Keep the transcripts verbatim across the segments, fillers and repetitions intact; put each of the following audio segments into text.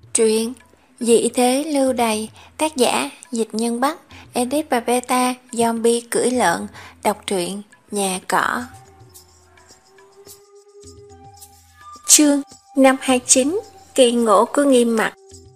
Truyện Dị thế lưu đày, tác giả Dịch Nhân Bắc, edit và beta Zombie cưỡi lợn. Đọc truyện Nhà Cỏ. Chương năm hai chín. Kỳ ngộ của Nghiêm Mặc.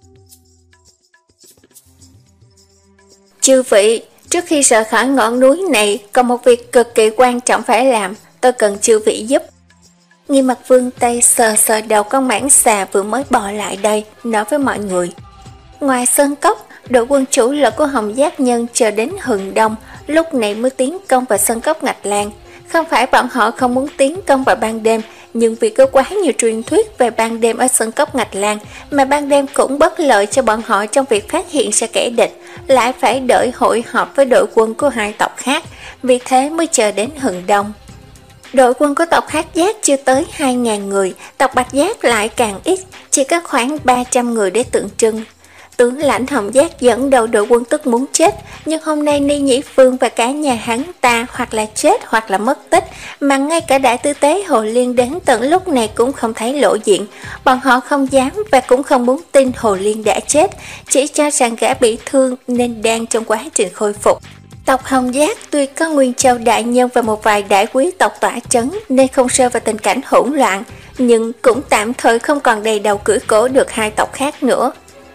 Chư vị, trước khi rời khỏi ngọn núi này, còn một việc cực kỳ quan trọng phải làm, tôi cần chư vị giúp. Nghiêm Mặc vươn tay sờ sờ đầu con mãng xà vừa mới bò lại đây, nói với mọi người. Ngoài sơn cốc, đội quân chủ lực của Hồng Giác Nhân chờ đến hừng đông, lúc này mới tiến công vào sơn cốc Ngạch Lan. Không phải bọn họ không muốn tiến công vào ban đêm, nhưng vì có quá nhiều truyền thuyết về ban đêm ở sơn cốc Ngạch Lan, mà ban đêm cũng bất lợi cho bọn họ trong việc phát hiện ra kẻ địch, lại phải đợi hội họp với đội quân của hai tộc khác, vì thế mới chờ đến hừng đông. Đội quân của tộc Hắc Giác chưa tới hai nghìn người, tộc Bạch Giác lại càng ít, chỉ có khoảng ba trăm người để tượng trưng. Tướng lãnh Hồng Giác dẫn đầu đội quân tức muốn chết, nhưng hôm nay Ni Nhĩ Phương và cả nhà hắn ta hoặc là chết hoặc là mất tích, mà ngay cả đại tư tế Hồ Liên đến tận lúc này cũng không thấy lộ diện. Bọn họ không dám và cũng không muốn tin Hồ Liên đã chết, chỉ cho rằng gã bị thương nên đang trong quá trình khôi phục. Tộc Hồng Giác tuy có Nguyên Châu đại nhân và một vài đại quý tộc tỏa trấn nên không rơi vào tình cảnh hỗn loạn, nhưng cũng tạm thời không còn đầy đầu cưỡi cổ được hai tộc khác nữa.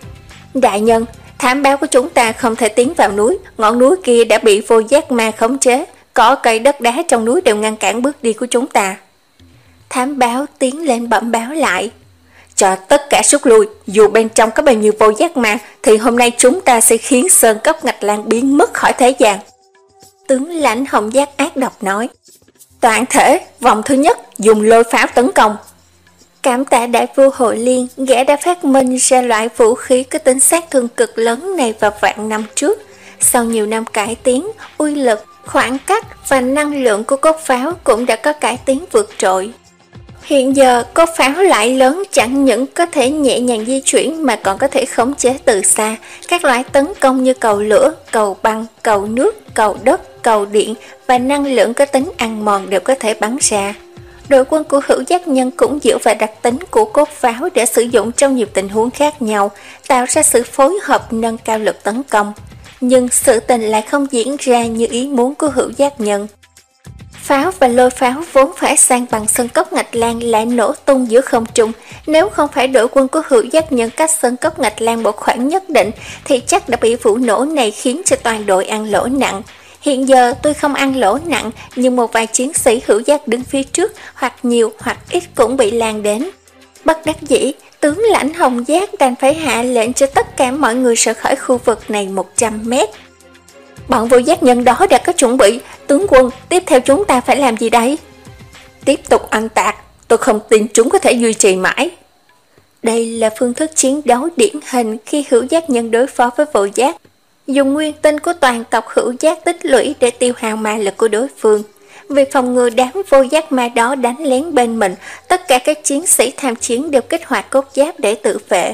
Đại nhân, thám báo của chúng ta không thể tiến vào núi, ngọn núi kia đã bị vô giác ma khống chế, cỏ cây đất đá trong núi đều ngăn cản bước đi của chúng ta. Thám báo tiến lên bẩm báo lại. Cho tất cả rút lui, dù bên trong có bao nhiêu vô giác ma thì hôm nay chúng ta sẽ khiến sơn cốc Ngạch Lan biến mất khỏi thế gian. Tướng lãnh Hồng Giác ác độc nói. Toàn thể, vòng thứ nhất, dùng lôi pháo tấn công. Cảm tạ đại vua Hội Liên, gã đã phát minh ra loại vũ khí có tính sát thương cực lớn này vào vạn năm trước. Sau nhiều năm cải tiến, uy lực, khoảng cách và năng lượng của cốt pháo cũng đã có cải tiến vượt trội. Hiện giờ, cốt pháo loại lớn chẳng những có thể nhẹ nhàng di chuyển mà còn có thể khống chế từ xa. Các loại tấn công như cầu lửa, cầu băng, cầu nước, cầu đất, cầu điện và năng lượng có tính ăn mòn đều có thể bắn ra. Đội quân của Hữu Giác Nhân cũng dựa vào đặc tính của cốt pháo để sử dụng trong nhiều tình huống khác nhau, tạo ra sự phối hợp nâng cao lực tấn công. Nhưng sự tình lại không diễn ra như ý muốn của Hữu Giác Nhân. Pháo và lôi pháo vốn phải san bằng sơn cốc Ngạch Lan lại nổ tung giữa không trung. Nếu không phải đội quân của Hữu Giác Nhân cách sơn cốc Ngạch Lan một khoảng nhất định thì chắc đã bị vụ nổ này khiến cho toàn đội ăn lỗ nặng. Hiện giờ tôi không ăn lỗ nặng, nhưng một vài chiến sĩ Hữu Giác đứng phía trước, hoặc nhiều hoặc ít cũng bị lan đến. Bất đắc dĩ, tướng lãnh Hồng Giác đành phải hạ lệnh cho tất cả mọi người rời khỏi khu vực này một trăm mét. Bọn vô giác nhân đó đã có chuẩn bị, tướng quân, tiếp theo chúng ta phải làm gì đây? Tiếp tục ăn tạc, tôi không tin chúng có thể duy trì mãi. Đây là phương thức chiến đấu điển hình khi Hữu Giác Nhân đối phó với vô giác. Dùng nguyên tinh của toàn tộc Hữu Giác tích lũy để tiêu hao ma lực của đối phương. Vì phòng ngừa đám vô giác ma đó đánh lén bên mình, tất cả các chiến sĩ tham chiến đều kích hoạt cốt giáp để tự vệ.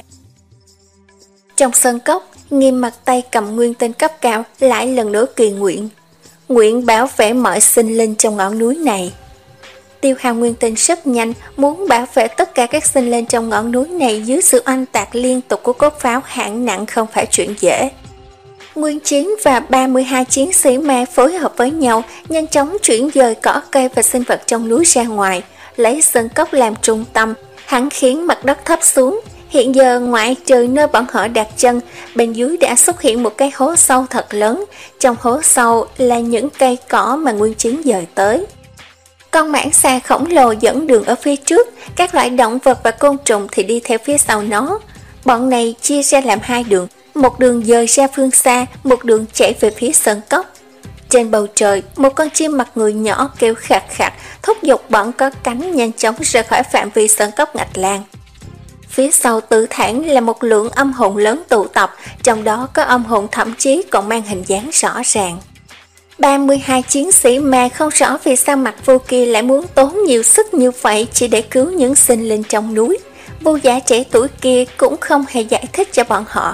Trong sân cốc, Nghiêm Mặc tay cầm nguyên tinh cấp cao lại lần nữa kỳ nguyện. Nguyện bảo vệ mọi sinh linh trong ngọn núi này. Tiêu hao nguyên tinh rất nhanh, muốn bảo vệ tất cả các sinh linh trong ngọn núi này dưới sự oanh tạc liên tục của cốt pháo hạng nặng không phải chuyện dễ. Nguyên Chiến và ba mươi hai chiến sĩ ma phối hợp với nhau, nhanh chóng chuyển dời cỏ cây và sinh vật trong núi ra ngoài, lấy sơn cốc làm trung tâm, hắn khiến mặt đất thấp xuống. Hiện giờ ngoại trừ nơi bọn họ đặt chân, bên dưới đã xuất hiện một cái hố sâu thật lớn, trong hố sâu là những cây cỏ mà Nguyên Chiến dời tới. Con mãng xà khổng lồ dẫn đường ở phía trước, các loại động vật và côn trùng thì đi theo phía sau nó. Bọn này chia ra làm hai đường, một đường dời ra phương xa, một đường chạy về phía sơn cốc. Trên bầu trời, một con chim mặt người nhỏ kêu khạc khạc, thúc giục bọn có cánh nhanh chóng rời khỏi phạm vi sơn cốc Ngạch Lan. Phía sau Tử Thản là một lượng âm hồn lớn tụ tập, trong đó có âm hồn thậm chí còn mang hình dáng rõ ràng. ba mươi hai chiến sĩ mà không rõ vì sao mặt vô kia lại muốn tốn nhiều sức như vậy chỉ để cứu những sinh linh trong núi. Vô giả trẻ tuổi kia cũng không hề giải thích cho bọn họ.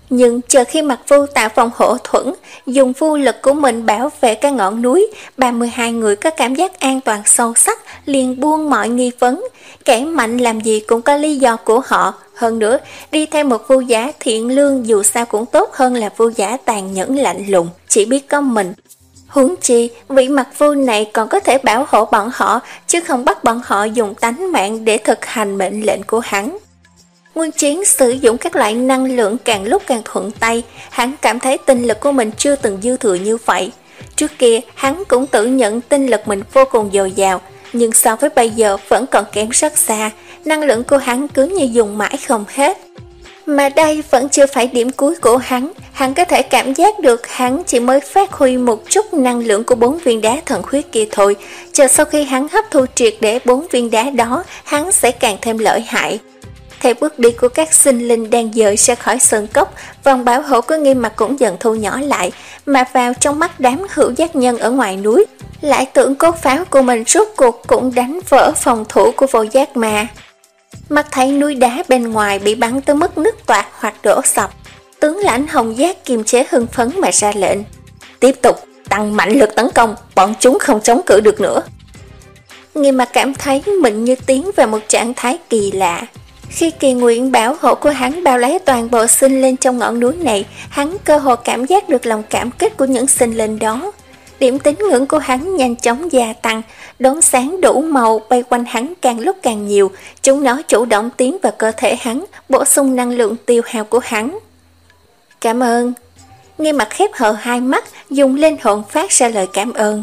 Nhưng chờ khi Mặc Vu tạo phòng hộ thuẫn, dùng vô lực của mình bảo vệ cái ngọn núi, ba mươi hai người có cảm giác an toàn sâu sắc, liền buông mọi nghi vấn. Kẻ mạnh làm gì cũng có lý do của họ. Hơn nữa, đi theo một Vu giả thiện lương dù sao cũng tốt hơn là Vu giả tàn nhẫn lạnh lùng, chỉ biết có mình. Huống chi, vị Mặc Vu này còn có thể bảo hộ bọn họ, chứ không bắt bọn họ dùng tánh mạng để thực hành mệnh lệnh của hắn. Nguyên Chiến sử dụng các loại năng lượng càng lúc càng thuận tay, hắn cảm thấy tinh lực của mình chưa từng dư thừa như vậy. Trước kia, hắn cũng tự nhận tinh lực mình vô cùng dồi dào, nhưng so với bây giờ vẫn còn kém rất xa, năng lượng của hắn cứ như dùng mãi không hết. Mà đây vẫn chưa phải điểm cuối của hắn, hắn có thể cảm giác được hắn chỉ mới phát huy một chút năng lượng của bốn viên đá thần khuyết kia thôi, chờ sau khi hắn hấp thu triệt để bốn viên đá đó, hắn sẽ càng thêm lợi hại. Theo bước đi của các sinh linh đang dời ra khỏi sơn cốc, vòng bảo hộ của Nghiêm Mặc cũng dần thu nhỏ lại, mà vào trong mắt đám hữu giác nhân ở ngoài núi, lại tưởng cốt pháo của mình rốt cuộc cũng đánh vỡ phòng thủ của vô giác ma. Mắt thấy núi đá bên ngoài bị bắn tới mức nứt toạc hoặc đổ sập, tướng lãnh Hồng Giác kiềm chế hưng phấn mà ra lệnh: tiếp tục tăng mạnh lực tấn công, bọn chúng không chống cự được nữa. Nghiêm Mặc cảm thấy mình như tiến vào một trạng thái kỳ lạ. Khi kỳ nguyện bảo hộ của hắn bao lấy toàn bộ sinh linh trong ngọn núi này, hắn cơ hồ cảm giác được lòng cảm kích của những sinh linh đó. Điểm tín ngưỡng của hắn nhanh chóng gia tăng, đốm sáng đủ màu bay quanh hắn càng lúc càng nhiều, chúng nó chủ động tiến vào cơ thể hắn, bổ sung năng lượng tiêu hao của hắn. Cảm ơn. Nghiêm Mặc khép hờ hai mắt, dùng linh hồn phát ra lời cảm ơn.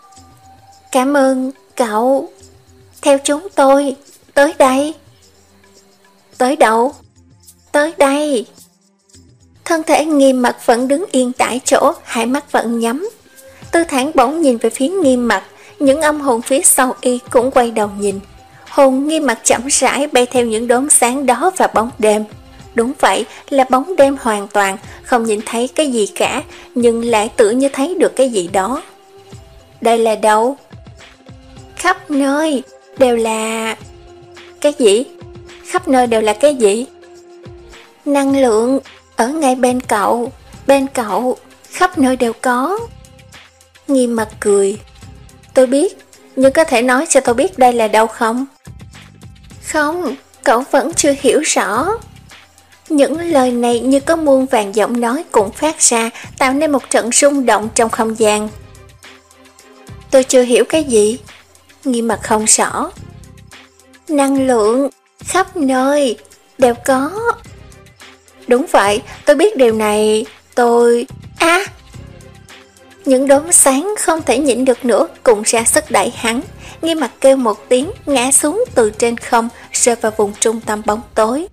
Cảm ơn cậu. Theo chúng tôi, tới đây. Tới đâu? Tới đây. Thân thể Nghiêm Mặc vẫn đứng yên tại chỗ, hai mắt vẫn nhắm. Tư Thản bỗng nhìn về phía Nghiêm Mặc, những âm hồn phía sau y cũng quay đầu nhìn. Hồn Nghiêm Mặc chậm rãi bay theo những đốm sáng đó và bóng đêm. Đúng vậy, là bóng đêm hoàn toàn, không nhìn thấy cái gì cả, nhưng lại tự như thấy được cái gì đó. Đây là đâu? Khắp nơi, đều là... Cái gì? Khắp nơi đều là cái gì? Năng lượng, ở ngay bên cậu, bên cậu, khắp nơi đều có. Nghiêm Mặc cười. Tôi biết, nhưng có thể nói cho tôi biết đây là đâu không? Không, cậu vẫn chưa hiểu rõ. Những lời này như có muôn vàng giọng nói cùng phát ra, tạo nên một trận rung động trong không gian. Tôi chưa hiểu cái gì? Nghiêm Mặc không rõ. Năng lượng, khắp nơi, đều có. Đúng vậy, tôi biết điều này, tôi... À! Những đốm sáng không thể nhịn được nữa cùng ra sức đẩy hắn. Nghiêm Mặc kêu một tiếng, ngã xuống từ trên không, rơi vào vùng trung tâm bóng tối.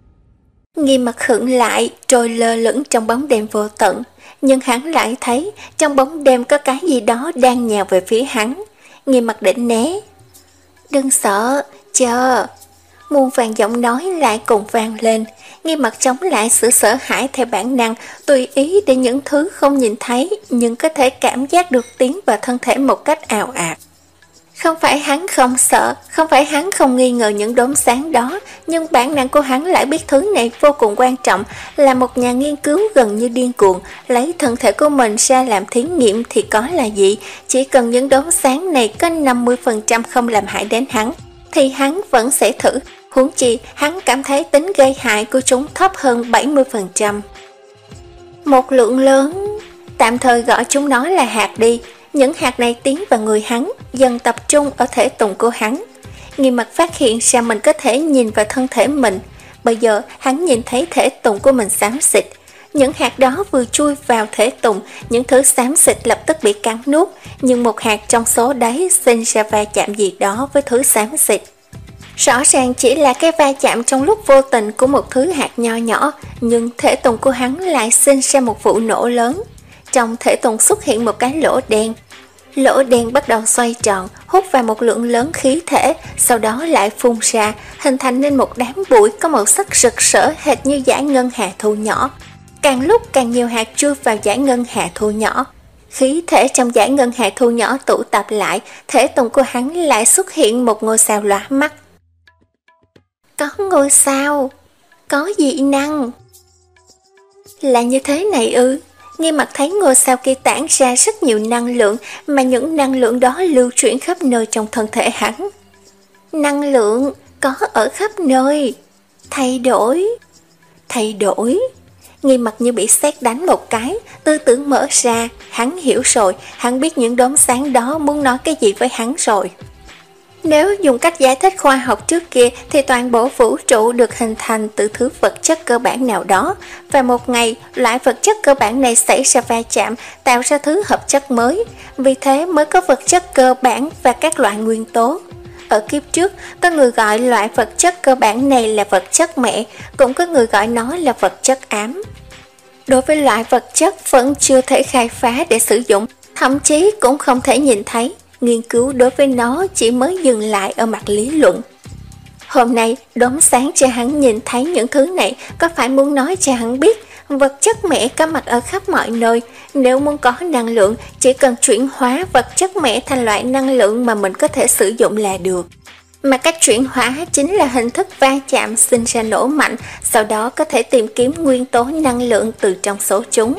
Nghiêm Mặc khựng lại, trôi lơ lửng trong bóng đêm vô tận. Nhưng hắn lại thấy trong bóng đêm có cái gì đó đang nhào về phía hắn. Nghiêm Mặc định né. Đừng sợ, chờ. Muôn vàng giọng nói lại cùng vang lên. Nghiêm Mặc chống lại sự sợ hãi theo bản năng, tùy ý để những thứ không nhìn thấy nhưng có thể cảm giác được tiến vào thân thể một cách ào ạt. Không phải hắn không sợ, không phải hắn không nghi ngờ những đốm sáng đó, nhưng bản năng của hắn lại biết thứ này vô cùng quan trọng. Là một nhà nghiên cứu gần như điên cuồng, lấy thân thể của mình ra làm thí nghiệm thì có là gì? Chỉ cần những đốm sáng này có năm mươi phần trăm không làm hại đến hắn, thì hắn vẫn sẽ thử. Huống chi, hắn cảm thấy tính gây hại của chúng thấp hơn bảy mươi phần trăm. Một lượng lớn, tạm thời gọi chúng nó là hạt đi. Những hạt này tiến vào người hắn, dần tập trung ở thể tùng của hắn. Nghiêm Mặc phát hiện ra mình có thể nhìn vào thân thể mình. Bây giờ, hắn nhìn thấy thể tùng của mình xám xịt. Những hạt đó vừa chui vào thể tùng, những thứ xám xịt lập tức bị cắn nuốt. Nhưng một hạt trong số đấy sinh ra va chạm gì đó với thứ xám xịt. Rõ ràng chỉ là cái va chạm trong lúc vô tình của một thứ hạt nho nhỏ, nhưng thể tùng của hắn lại sinh ra một vụ nổ lớn. Trong thể tùng xuất hiện một cái lỗ đen. Lỗ đen bắt đầu xoay tròn, hút vào một lượng lớn khí thể, sau đó lại phun ra, hình thành nên một đám bụi có màu sắc rực rỡ hệt như dải ngân hà thu nhỏ. Càng lúc càng nhiều hạt chui vào dải ngân hà thu nhỏ. Khí thể trong dải ngân hà thu nhỏ tụ tập lại, thể tùng của hắn lại xuất hiện một ngôi sao lóa mắt. Có ngôi sao, có dị năng. Là như thế này ư? Nghiêm Mặc thấy ngôi sao kia tản ra rất nhiều năng lượng, mà những năng lượng đó lưu chuyển khắp nơi trong thân thể hắn. Năng lượng có ở khắp nơi. Thay đổi. Thay đổi. Nghiêm Mặc như bị sét đánh một cái, tư tưởng mở ra, hắn hiểu rồi, hắn biết những đốm sáng đó muốn nói cái gì với hắn rồi. Nếu dùng cách giải thích khoa học trước kia thì toàn bộ vũ trụ được hình thành từ thứ vật chất cơ bản nào đó, và một ngày loại vật chất cơ bản này xảy ra va chạm tạo ra thứ hợp chất mới, vì thế mới có vật chất cơ bản và các loại nguyên tố. Ở kiếp trước, có người gọi loại vật chất cơ bản này là vật chất mẹ, cũng có người gọi nó là vật chất ám. Đối với loại vật chất vẫn chưa thể khai phá để sử dụng, thậm chí cũng không thể nhìn thấy, nghiên cứu đối với nó chỉ mới dừng lại ở mặt lý luận. Hôm nay, đốm sáng cho hắn nhìn thấy những thứ này có phải muốn nói cho hắn biết vật chất mẹ có mặt ở khắp mọi nơi. Nếu muốn có năng lượng, chỉ cần chuyển hóa vật chất mẹ thành loại năng lượng mà mình có thể sử dụng là được. Mà cách chuyển hóa chính là hình thức va chạm sinh ra nổ mạnh, sau đó có thể tìm kiếm nguyên tố năng lượng từ trong số chúng.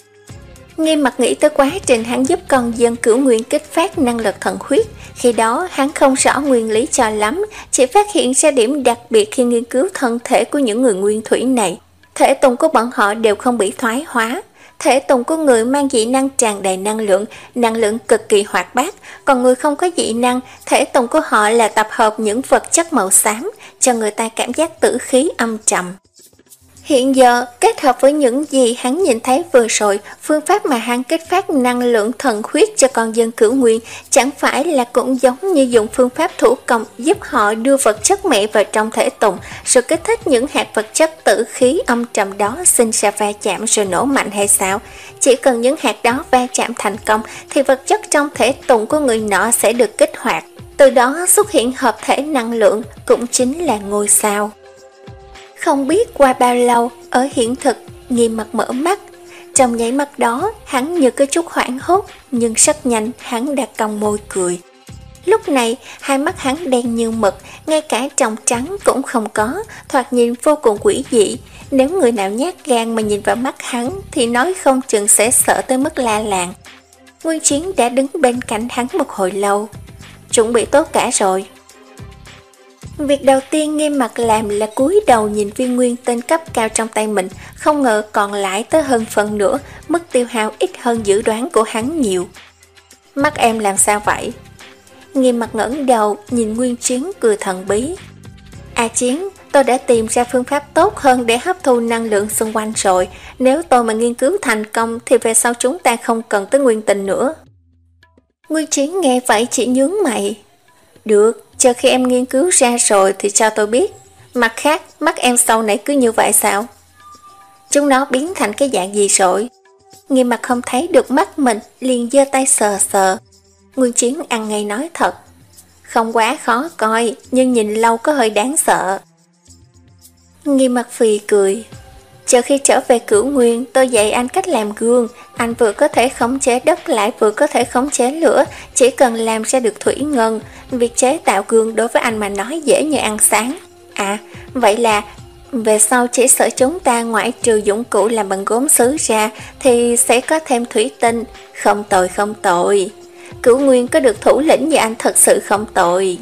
Nghiêm Mặc nghĩ tới quá trình hắn giúp con dân Cửu Nguyên kích phát năng lực thần huyết. Khi đó hắn không rõ nguyên lý cho lắm, chỉ phát hiện ra điểm đặc biệt khi nghiên cứu thân thể của những người nguyên thủy này. Thể tùng của bọn họ đều không bị thoái hóa. Thể tùng của người mang dị năng tràn đầy năng lượng, năng lượng cực kỳ hoạt bát, còn người không có dị năng, thể tùng của họ là tập hợp những vật chất màu xám, cho người ta cảm giác tử khí âm trầm. Hiện giờ, kết hợp với những gì hắn nhìn thấy vừa rồi, phương pháp mà hắn kích phát năng lượng thần huyết cho con dân Cửu Nguyên chẳng phải là cũng giống như dùng phương pháp thủ công giúp họ đưa vật chất mẹ vào trong thể tùng, rồi kích thích những hạt vật chất tử khí âm trầm đó sinh ra va chạm rồi nổ mạnh hay sao? Chỉ cần những hạt đó va chạm thành công thì vật chất trong thể tùng của người nọ sẽ được kích hoạt, từ đó xuất hiện hợp thể năng lượng, cũng chính là ngôi sao. Không biết qua bao lâu, ở hiện thực, Nghiêm Mặc mở mắt. Trong nháy mắt đó, hắn như có chút hoảng hốt, nhưng rất nhanh hắn đã cong môi cười. Lúc này, hai mắt hắn đen như mực, ngay cả tròng trắng cũng không có, thoạt nhìn vô cùng quỷ dị. Nếu người nào nhát gan mà nhìn vào mắt hắn, thì nói không chừng sẽ sợ tới mức la làng. Nguyên Chiến đã đứng bên cạnh hắn một hồi lâu. Chuẩn bị tốt cả rồi. Việc đầu tiên Nghiêm Mặc làm là cúi đầu nhìn viên nguyên tinh cấp cao trong tay mình, không ngờ còn lại tới hơn phần nữa, mức tiêu hao ít hơn dự đoán của hắn nhiều. Mắt em làm sao vậy? Nghiêm Mặc ngẩng đầu nhìn Nguyên Chiến cười thần bí. À Chiến, tôi đã tìm ra phương pháp tốt hơn để hấp thu năng lượng xung quanh rồi, nếu tôi mà nghiên cứu thành công thì về sau chúng ta không cần tới nguyên tinh nữa. Nguyên Chiến nghe vậy chỉ nhướng mày. Được, chờ khi em nghiên cứu ra rồi thì cho tôi biết. Mặt khác, mắt em sau này cứ như vậy sao? Chúng nó biến thành cái dạng gì rồi? Nghiêm Mặc không thấy được mắt mình, liền giơ tay sờ sờ. Nguyên Chiến ăn ngay nói thật. Không quá khó coi, nhưng nhìn lâu có hơi đáng sợ. Nghiêm Mặc phì cười. Chờ khi trở về Cửu Nguyên, tôi dạy anh cách làm gương. Anh vừa có thể khống chế đất lại vừa có thể khống chế lửa, chỉ cần làm ra được thủy ngân. Việc chế tạo gương đối với anh mà nói dễ như ăn sáng. À, vậy là về sau chỉ sợ chúng ta ngoại trừ dụng cụ làm bằng gốm sứ ra thì sẽ có thêm thủy tinh. Không tồi không tồi. Cửu Nguyên có được thủ lĩnh như anh thật sự không tồi.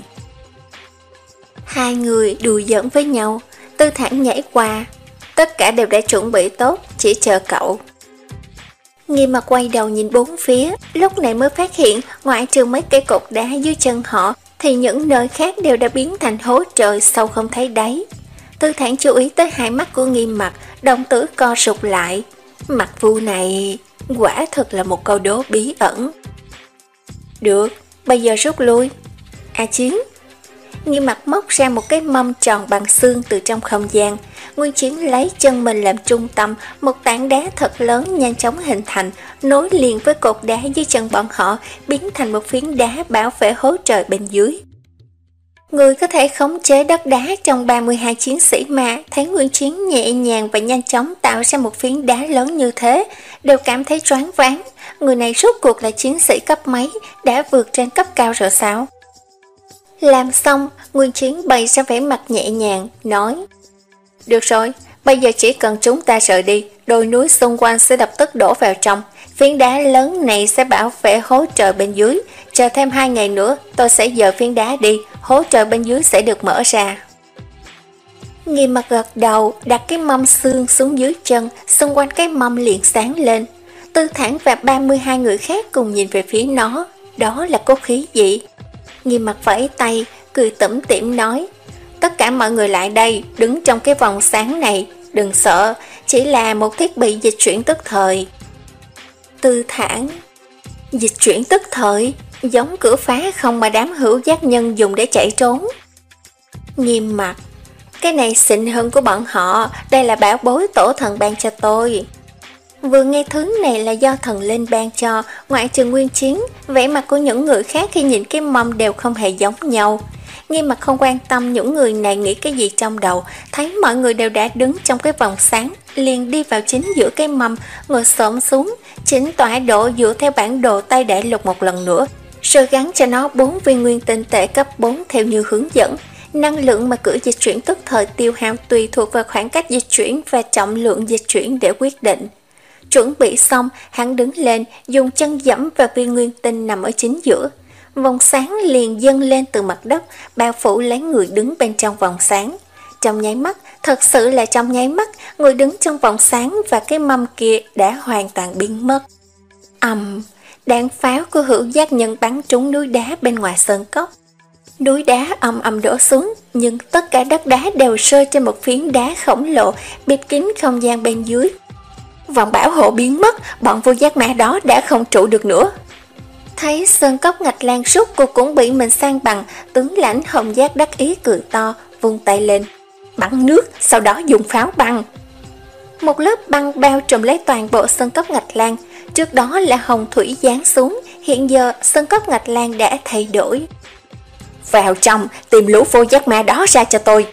Hai người đùa giỡn với nhau, Tư Thản nhảy qua. Tất cả đều đã chuẩn bị tốt, chỉ chờ cậu. Nghiêm Mặc quay đầu nhìn bốn phía, lúc này mới phát hiện ngoại trừ mấy cây cột đá dưới chân họ thì những nơi khác đều đã biến thành hố trời sâu không thấy đáy. Tư Thản chú ý tới hai mắt của Nghiêm Mặc, đồng tử co rụt lại. Mặc vu này quả thật là một câu đố bí ẩn. Được, bây giờ rút lui. À Chiến. Nghiêm Mặc móc ra một cái mâm tròn bằng xương từ trong không gian. Nguyên Chiến lấy chân mình làm trung tâm, một tảng đá thật lớn nhanh chóng hình thành, nối liền với cột đá dưới chân bọn họ, biến thành một phiến đá bảo vệ hố trời bên dưới. Người có thể khống chế đất đá trong ba mươi hai chiến sĩ mà thấy Nguyên Chiến nhẹ nhàng và nhanh chóng tạo ra một phiến đá lớn như thế, đều cảm thấy choáng váng. Người này rốt cuộc là chiến sĩ cấp mấy, đã vượt trên cấp cao rồi sao? Làm xong, Nguyên Chiến bày ra vẻ mặt nhẹ nhàng, nói: Được rồi, Bây giờ chỉ cần chúng ta rời đi, đồi núi xung quanh sẽ lập tức đổ vào trong. Phiến đá lớn này sẽ bảo vệ hố trời bên dưới. Chờ thêm hai ngày nữa, tôi sẽ dời phiến đá đi, hố trời bên dưới sẽ được mở ra. Nghiêm Mặc gật đầu, đặt cái mâm xương xuống dưới chân, xung quanh cái mâm liền sáng lên. Tư Thản và ba mươi hai người khác cùng nhìn về phía nó. Đó là cốt khí gì? Nghiêm Mặc vẫy tay, cười tủm tỉm nói: tất cả mọi người lại đây, đứng trong cái vòng sáng này, đừng sợ, chỉ là một thiết bị dịch chuyển tức thời. Tư Thản: dịch chuyển tức thời, giống cửa phá không mà đám hữu giác nhân dùng để chạy trốn. Nghiêm Mặc: cái này xịn hơn của bọn họ, đây là bảo bối tổ thần ban cho tôi. Vừa nghe thứ này là do thần linh ban cho, ngoại trừ Nguyên Chiến, vẻ mặt của những người khác khi nhìn cái mâm đều không hề giống nhau. Nghiêm Mặc không quan tâm những người này nghĩ cái gì trong đầu, thấy mọi người đều đã đứng trong cái vòng sáng, liền đi vào chính giữa cái mâm, ngồi xổm xuống, chỉnh tọa độ dựa theo bản đồ tay đại lục một lần nữa, rồi gắn cho nó bốn viên nguyên tinh tệ cấp bốn theo như hướng dẫn. Năng lượng mà cửa dịch chuyển tức thời tiêu hao tùy thuộc vào khoảng cách dịch chuyển và trọng lượng dịch chuyển để quyết định. Chuẩn bị xong, hắn đứng lên, dùng chân giẫm vào viên nguyên tinh nằm ở chính giữa. Vòng sáng liền dâng lên từ mặt đất, bao phủ lấy người đứng bên trong vòng sáng. Trong nháy mắt, thật sự là trong nháy mắt, người đứng trong vòng sáng và cái mâm kia đã hoàn toàn biến mất. Ầm, um, đạn pháo của hữu giác nhân bắn trúng núi đá bên ngoài sơn cốc. Núi đá ầm ầm đổ xuống, nhưng tất cả đất đá đều rơi trên một phiến đá khổng lồ, bịt kín không gian bên dưới. Vòng bảo hộ biến mất, bọn vô giác ma đó đã không trụ được nữa. Thấy sơn cốc ngạch lan rút cuộc cũng bị mình san bằng, tướng lãnh Hồng Giác đắc ý cười to, vung tay lên, bắn nước, sau đó dùng pháo băng. Một lớp băng bao trùm lấy toàn bộ sơn cốc ngạch lan, trước đó là hồng thủy giáng xuống, hiện giờ sơn cốc ngạch lan đã thay đổi. Vào trong, tìm lũ vô giác ma đó ra cho tôi.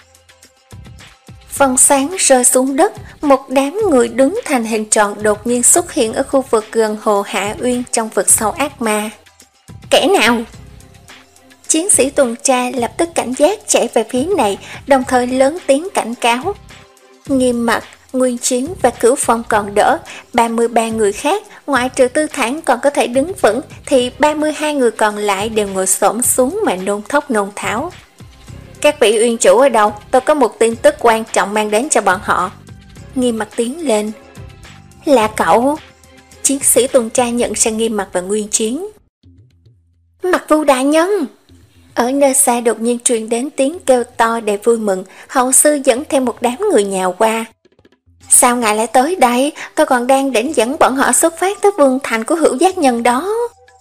Phần sáng rơi xuống đất, một đám người đứng thành hình tròn đột nhiên xuất hiện ở khu vực gần hồ Hạ Uyên trong vực sâu ác ma. Kẻ nào? Chiến sĩ tuần tra lập tức cảnh giác chạy về phía này, đồng thời lớn tiếng cảnh cáo. Nghiêm Mặc, Nguyên Chiến và Cửu Phong còn đỡ, ba mươi ba người khác, ngoại trừ Tư Thản còn có thể đứng vững, thì ba mươi hai người còn lại đều ngồi xổm xuống mà nôn thốc nôn tháo. Các vị uyên chủ ở đâu? Tôi có một tin tức quan trọng mang đến cho bọn họ. Nghiêm Mặc tiến lên. Là cậu? Chiến sĩ tuần tra nhận ra Nghiêm Mặc và Nguyên Chiến. Mặc Vu đại nhân! Ở nơi xa đột nhiên truyền đến tiếng kêu to đầy vui mừng, hậu sư dẫn theo một đám người nhào qua. Sao ngài lại tới đây? Tôi còn đang định dẫn bọn họ xuất phát tới vương thành của hữu giác nhân đó.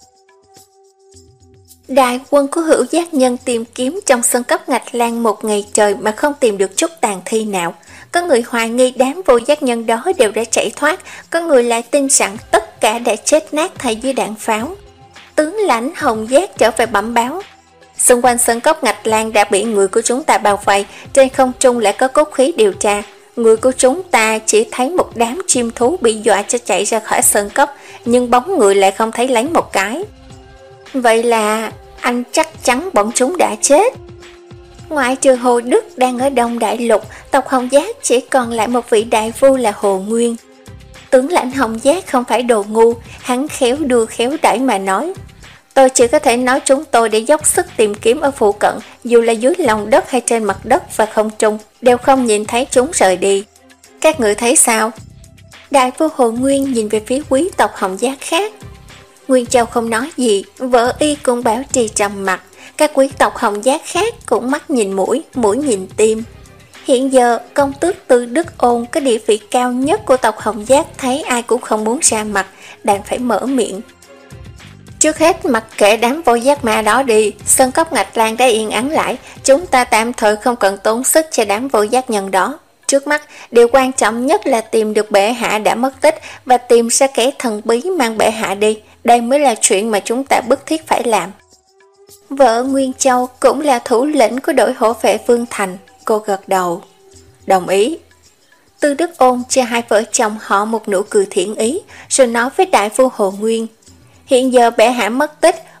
Đại quân của hữu giác nhân tìm kiếm trong sân cấp ngạch lan một ngày trời mà không tìm được chút tàn thi nào. Có người hoài nghi đám vô giác nhân đó đều đã chạy thoát, có người lại tin rằng tất cả đã chết nát thay dưới đạn pháo. Tướng lãnh Hồng Giác trở về bẩm báo. Xung quanh sân cốc ngạch lan đã bị người của chúng ta bao vây, trên không trung lại có cốt khí điều tra. Người của chúng ta chỉ thấy một đám chim thú bị dọa cho chạy ra khỏi sơn cốc, nhưng bóng người lại không thấy lấy một cái. Vậy là anh chắc chắn bọn chúng đã chết. Ngoại trừ Hồ Đức đang ở Đông Đại Lục, tộc Hồng Giác chỉ còn lại một vị đại phu là Hồ Nguyên. Tướng lãnh Hồng Giác không phải đồ ngu, hắn khéo đưa khéo đẩy mà nói. Tôi chỉ có thể nói chúng tôi để dốc sức tìm kiếm ở phụ cận, dù là dưới lòng đất hay trên mặt đất và không trung, đều không nhìn thấy chúng rời đi. Các người thấy sao? Đại phu Hồ Nguyên nhìn về phía quý tộc Hồng Giác khác. Nguyên Châu không nói gì, vợ y cũng bảo trì trầm mặt. Các quý tộc Hồng Giác khác cũng mắt nhìn mũi, mũi nhìn tim. Hiện giờ, công tước Tư Đức Ôn có địa vị cao nhất của tộc Hồng Giác thấy ai cũng không muốn ra mặt, đành phải mở miệng. Trước hết mặc kệ đám vô giác ma đó đi, sân cốc ngạch lan đã yên ắng lại, chúng ta tạm thời không cần tốn sức cho đám vô giác nhân đó. Trước mắt, điều quan trọng nhất là tìm được bệ hạ đã mất tích và tìm ra kẻ thần bí mang bệ hạ đi, đây mới là chuyện mà chúng ta bức thiết phải làm. Vợ Nguyên Châu cũng là thủ lĩnh của đội hộ vệ Vương Thành, cô gật đầu. Đồng ý. Tư Đức Ôn cho hai vợ chồng họ một nụ cười thiện ý, rồi nói với đại phu Hồ Nguyên. Hiện giờ bệ hạ mất tích,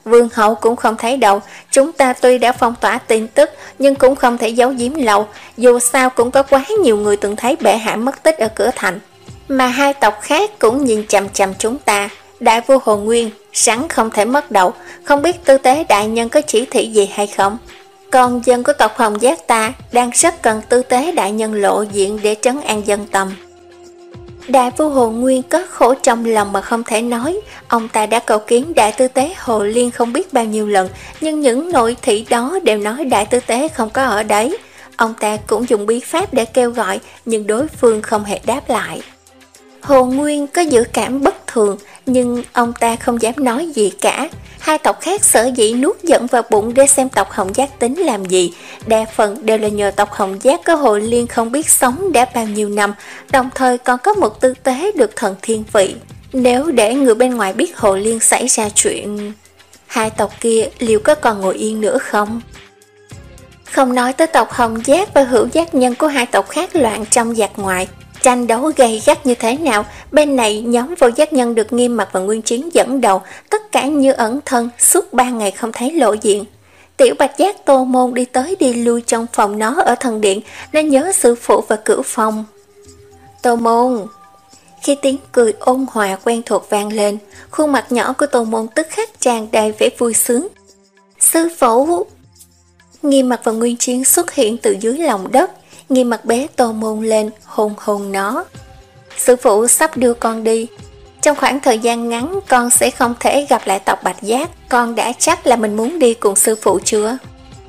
Vương hậu cũng không thấy đâu. Chúng ta tuy đã phong tỏa tin tức, nhưng cũng không thể giấu giếm lâu. Dù sao cũng có quá nhiều người từng thấy bệ hạ mất tích ở cửa thành. Mà hai tộc khác cũng nhìn chằm chằm chúng ta. Đại vua Hồ Nguyên, rắn không thể mất đầu. Không biết tư tế đại nhân có chỉ thị gì hay không? Còn dân của tộc Hồng Giác ta đang rất cần tư tế đại nhân lộ diện để trấn an dân tâm. Đại vua Hồ Nguyên có khổ trong lòng mà không thể nói. Ông ta đã cầu kiến đại tư tế Hồ Liên không biết bao nhiêu lần, nhưng những nội thị đó đều nói đại tư tế không có ở đấy. Ông ta cũng dùng bí pháp để kêu gọi, nhưng đối phương không hề đáp lại. Hồ Nguyên có dự cảm bất thường, nhưng ông ta không dám nói gì cả. Hai tộc khác sở dĩ nuốt giận vào bụng để xem tộc Hồng Giác tính làm gì. Đa phần đều là nhờ tộc Hồng Giác có Hồ Liên không biết sống đã bao nhiêu năm, đồng thời còn có một tư tế được thần thiên vị. Nếu để người bên ngoài biết Hồ Liên xảy ra chuyện, hai tộc kia liệu có còn ngồi yên nữa không? Không nói tới tộc Hồng Giác và Hữu Giác nhân của hai tộc khác loạn trong giặc ngoại. Tranh đấu gay gắt như thế nào, bên này nhóm Vô Giác nhân được Nghiêm Mặc và Nguyên Chiến dẫn đầu, tất cả như ẩn thân, suốt ba ngày không thấy lộ diện. Tiểu Bạch Giác Tô Môn đi tới đi lui trong phòng nó ở thần điện, nên nhớ sư phụ và Cửu Phong. Tô Môn. Khi tiếng cười ôn hòa quen thuộc vang lên, khuôn mặt nhỏ của Tô Môn tức khắc tràn đầy vẻ vui sướng. Sư phụ. Nghiêm Mặc và Nguyên Chiến xuất hiện từ dưới lòng đất. Nghiêm Mặc bế Tô Môn lên, hôn hôn nó. Sư phụ sắp đưa con đi. Trong khoảng thời gian ngắn con sẽ không thể gặp lại tộc Bạch Giác. Con đã chắc là mình muốn đi cùng sư phụ chưa?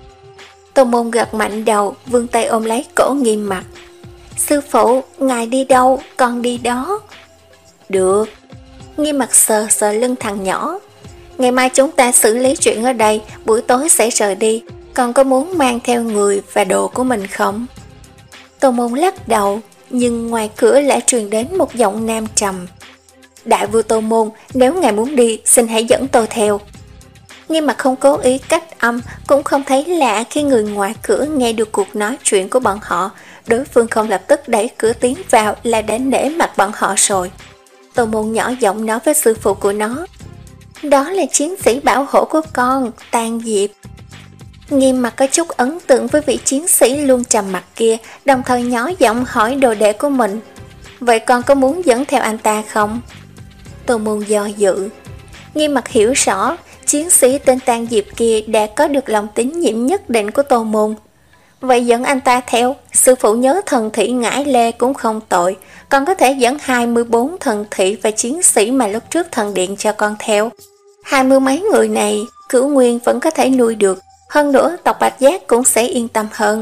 Tô Môn gật mạnh đầu, vươn tay ôm lấy cổ Nghiêm Mặc. Sư phụ, ngài đi đâu, con đi đó. Được. Nghiêm Mặc sờ sờ lưng thằng nhỏ. Ngày mai chúng ta xử lý chuyện ở đây, buổi tối sẽ rời đi. Con có muốn mang theo người và đồ của mình không? Tô Môn lắc đầu, nhưng ngoài cửa lại truyền đến một giọng nam trầm. Đại vua Tô Môn, nếu ngài muốn đi, xin hãy dẫn tôi theo. Nghiêm Mặc không cố ý cách âm, cũng không thấy lạ khi người ngoài cửa nghe được cuộc nói chuyện của bọn họ. Đối phương không lập tức đẩy cửa tiến vào là đã nể mặt bọn họ rồi. Tô Môn nhỏ giọng nói với sư phụ của nó. Đó là chiến sĩ bảo hộ của con, Tàn Diệp. Nghiêm Mặc có chút ấn tượng với vị chiến sĩ luôn trầm mặc kia, đồng thời nhỏ giọng hỏi đồ đệ của mình. Vậy con có muốn dẫn theo anh ta không? Tô Môn do dự. Nghiêm Mặc hiểu rõ, chiến sĩ tên Tàn Diệp kia đã có được lòng tín nhiệm nhất định của Tô Môn. Vậy dẫn anh ta theo, sư phụ nhớ thần thị Ngải Lê cũng không tội, con có thể dẫn hai mươi bốn thần thị và chiến sĩ mà lúc trước thần điện cho con theo. Hai mươi mấy người này, Cửu Nguyên vẫn có thể nuôi được. Hơn nữa tộc Bạch Giác cũng sẽ yên tâm hơn.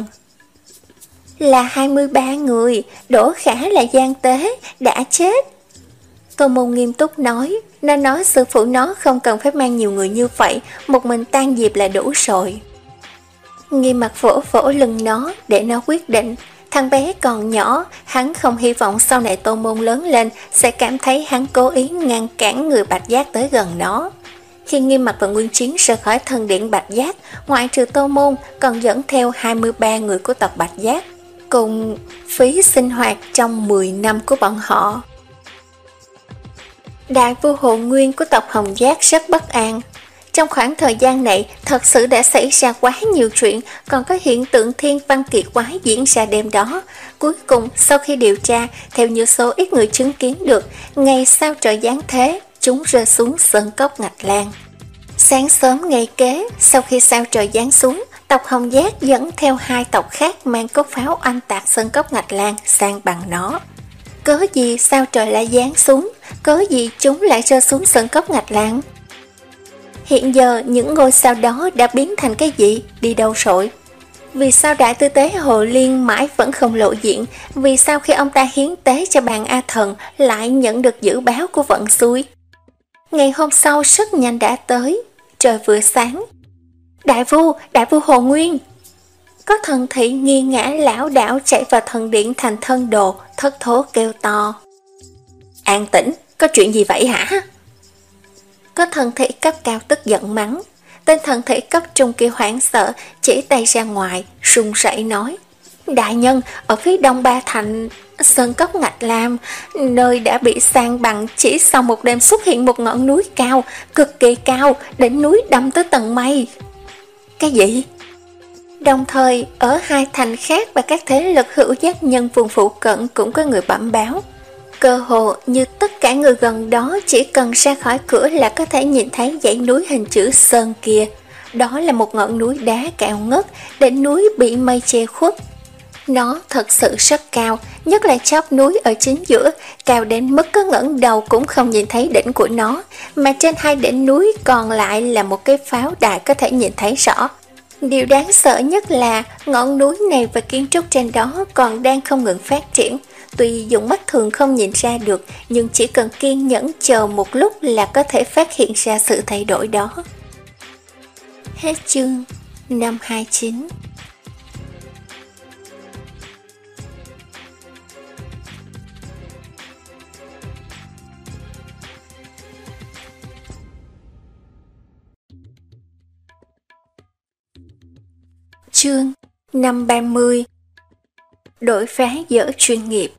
Là hai mươi ba người, Đỗ Khả là gian tế, đã chết. Tô Môn nghiêm túc nói, nó nói sư phụ nó không cần phải mang nhiều người như vậy, một mình Tàn Diệp là đủ rồi. Nghiêm Mặc vỗ vỗ lưng nó để nó quyết định. Thằng bé còn nhỏ, hắn không hy vọng sau này Tô Môn lớn lên sẽ cảm thấy hắn cố ý ngăn cản người Bạch Giác tới gần nó. Khi Nghiêm Mặc và Nguyên Chiến rời khỏi thần điện Bạch Giác, ngoại trừ Tô Môn còn dẫn theo hai mươi ba người của tộc Bạch Giác, cùng phí sinh hoạt trong mười năm của bọn họ. Đại vua Hồ Nguyên của tộc Hồng Giác rất bất an. Trong khoảng thời gian này, thật sự đã xảy ra quá nhiều chuyện, còn có hiện tượng thiên văn kiệt quái diễn ra đêm đó. Cuối cùng, sau khi điều tra, theo như số ít người chứng kiến được, ngày sao trời giáng thế, chúng rơi xuống sơn cốc Ngạch Lan. Sáng sớm ngày kế, sau khi sao trời giáng xuống, tộc Hồng Giác dẫn theo hai tộc khác mang cốt pháo oanh tạc sơn cốc Ngạch Lan sang bằng nó. Cớ gì sao trời lại giáng xuống, cớ gì chúng lại rơi xuống sơn cốc Ngạch Lan? Hiện giờ những ngôi sao đó đã biến thành cái gì, đi đâu rồi? Vì sao đại tư tế Hồ Liên mãi vẫn không lộ diện? Vì sao khi ông ta hiến tế cho bàn A Thần lại nhận được dự báo của vận xui? Ngày hôm sau rất nhanh đã tới, trời vừa sáng. Đại vua, đại vua Hồ Nguyên! Có thần thị nghi ngã lão đảo chạy vào thần điện thành thân đồ, thất thố kêu to. An tĩnh, có chuyện gì vậy hả? Có thần thị cấp cao tức giận mắng. Tên thần thị cấp trung kia hoảng sợ, chỉ tay ra ngoài, run rẩy nói. Đại nhân, ở phía đông Ba Thành... Sơn cốc Ngạch Lam, nơi đã bị san bằng, chỉ sau một đêm xuất hiện một ngọn núi cao, cực kỳ cao, đỉnh núi đâm tới tầng mây. Cái gì? Đồng thời, ở hai thành khác và các thế lực hữu giác nhân vùng phụ cận cũng có người bẩm báo. Cơ hồ như tất cả người gần đó chỉ cần ra khỏi cửa là có thể nhìn thấy dãy núi hình chữ sơn kia. Đó là một ngọn núi đá cao ngất, đỉnh núi bị mây che khuất. Nó thật sự rất cao, nhất là chóp núi ở chính giữa, cao đến mức có ngẩng đầu cũng không nhìn thấy đỉnh của nó, mà trên hai đỉnh núi còn lại là một cái pháo đài có thể nhìn thấy rõ. Điều đáng sợ nhất là ngọn núi này và kiến trúc trên đó còn đang không ngừng phát triển. Tuy dùng mắt thường không nhìn ra được, nhưng chỉ cần kiên nhẫn chờ một lúc là có thể phát hiện ra sự thay đổi đó. Hết chương năm hai chín. Chương năm ba mươi. Đổi phá dỡ chuyên nghiệp.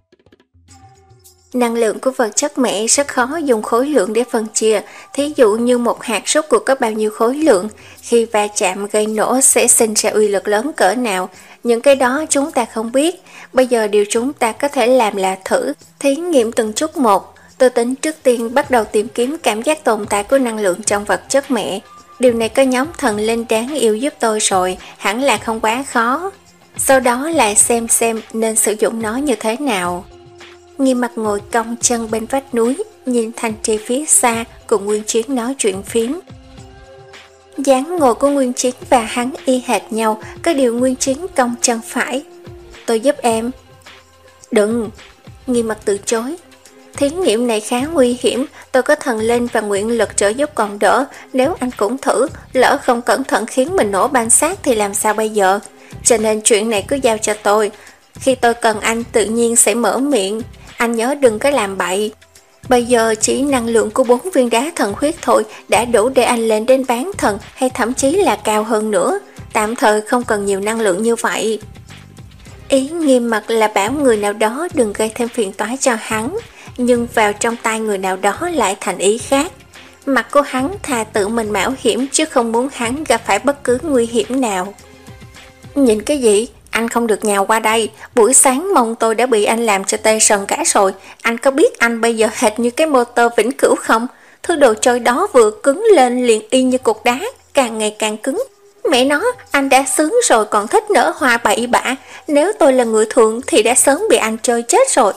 Năng lượng của vật chất mẹ rất khó dùng khối lượng để phân chia, thí dụ như một hạt rốt cuộc có bao nhiêu khối lượng, khi va chạm gây nổ sẽ sinh ra uy lực lớn cỡ nào, những cái đó chúng ta không biết. Bây giờ điều chúng ta có thể làm là thử, thí nghiệm từng chút một. Tôi tính trước tiên bắt đầu tìm kiếm cảm giác tồn tại của năng lượng trong vật chất mẹ. Điều này có nhóm thần linh đáng yêu giúp tôi rồi, hẳn là không quá khó. Sau đó lại xem xem nên sử dụng nó như thế nào. Nghiêm Mặt ngồi cong chân bên vách núi, nhìn Thanh Tri phía xa cùng Nguyên Chiến nói chuyện phím. Dáng ngồi của Nguyên Chiến và hắn y hệt nhau, có điều Nguyên Chiến cong chân phải. Tôi giúp em. Đừng, Nghiêm Mặt từ chối. Thí nghiệm này khá nguy hiểm, tôi có thần linh và nguyện lực trợ giúp còn đỡ, nếu anh cũng thử, lỡ không cẩn thận khiến mình nổ ban xác thì làm sao bây giờ? Cho nên chuyện này cứ giao cho tôi, khi tôi cần anh tự nhiên sẽ mở miệng, anh nhớ đừng có làm bậy. Bây giờ chỉ năng lượng của bốn viên đá thần huyết thôi đã đủ để anh lên đến bán thần hay thậm chí là cao hơn nữa, tạm thời không cần nhiều năng lượng như vậy. Ý Nghiêm Mặt là bảo người nào đó đừng gây thêm phiền toái cho hắn, nhưng vào trong tay người nào đó lại thành ý khác. Mặt của hắn thà tự mình mạo hiểm chứ không muốn hắn gặp phải bất cứ nguy hiểm nào. Nhìn cái gì? Anh không được nhào qua đây. Buổi sáng mông tôi đã bị anh làm cho tê sần cả rồi. Anh có biết anh bây giờ hệt như cái motor vĩnh cửu không? Thứ đồ chơi đó vừa cứng lên liền y như cục đá, càng ngày càng cứng. Mẹ nó, anh đã sướng rồi còn thích nở hoa bậy bạ. Nếu tôi là người thường thì đã sớm bị anh chơi chết rồi.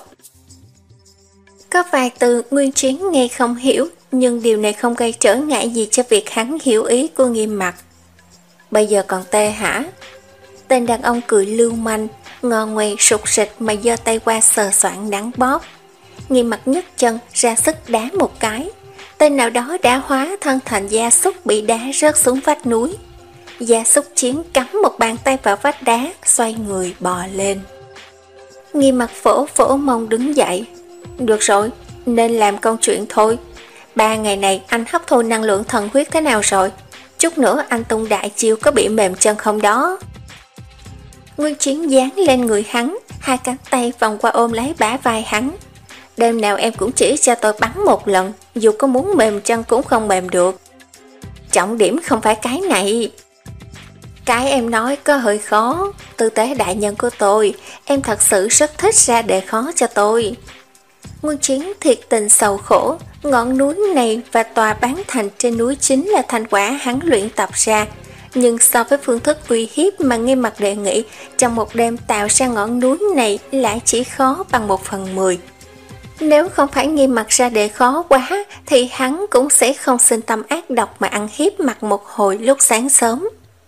Có vài từ Nguyên Chiến nghe không hiểu, nhưng điều này không gây trở ngại gì cho việc hắn hiểu ý của Nghiêm Mặt. Bây giờ còn tê hả? Tên đàn ông cười lưu manh, ngò ngoe sụt sịch mà giơ tay qua sờ soạn đắng bóp. Nghiêm Mặt nhấc chân ra sức đá một cái. Tên nào đó đã hóa thân thành gia súc bị đá rớt xuống vách núi. Gia súc Chiến cắm một bàn tay vào vách đá, xoay người bò lên. Nghiêm Mặt phổ phổ mông đứng dậy. Được rồi, nên làm công chuyện thôi. Ba ngày này anh hấp thu năng lượng thần huyết thế nào rồi? Chút nữa anh tung đại chiêu có bị mềm chân không đó? Nguyên Chiến dán lên người hắn, hai cánh tay vòng qua ôm lấy bả vai hắn. Đêm nào em cũng chỉ cho tôi bắn một lần, dù có muốn mềm chân cũng không mềm được. Trọng điểm không phải cái này. Cái em nói có hơi khó. Tư tế đại nhân của tôi, em thật sự rất thích ra đề khó cho tôi. Nguyên Chiến thiệt tình sầu khổ. Ngọn núi này và tòa bán thành trên núi chính là thành quả hắn luyện tập ra. Nhưng so với phương thức uy hiếp mà Nghiêm Mặt đề nghị, trong một đêm tạo ra ngọn núi này lại chỉ khó bằng một phần mười. Nếu không phải Nghiêm Mặt ra đề khó quá, thì hắn cũng sẽ không sinh tâm ác độc mà ăn hiếp Mặt một hồi lúc sáng sớm.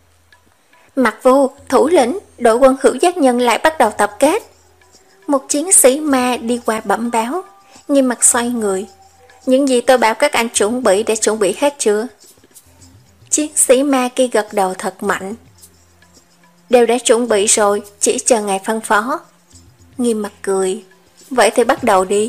Mặt Vô, thủ lĩnh, đội quân hữu giác nhân lại bắt đầu tập kết. Một chiến sĩ ma đi qua bẩm báo. Nghiêm Mặt xoay người. Những gì tôi bảo các anh chuẩn bị đã chuẩn bị hết chưa? Chiến sĩ ma kia gật đầu thật mạnh. Đều đã chuẩn bị rồi, chỉ chờ ngài phân phó. Nghiêm Mặt cười. Vậy thì bắt đầu đi.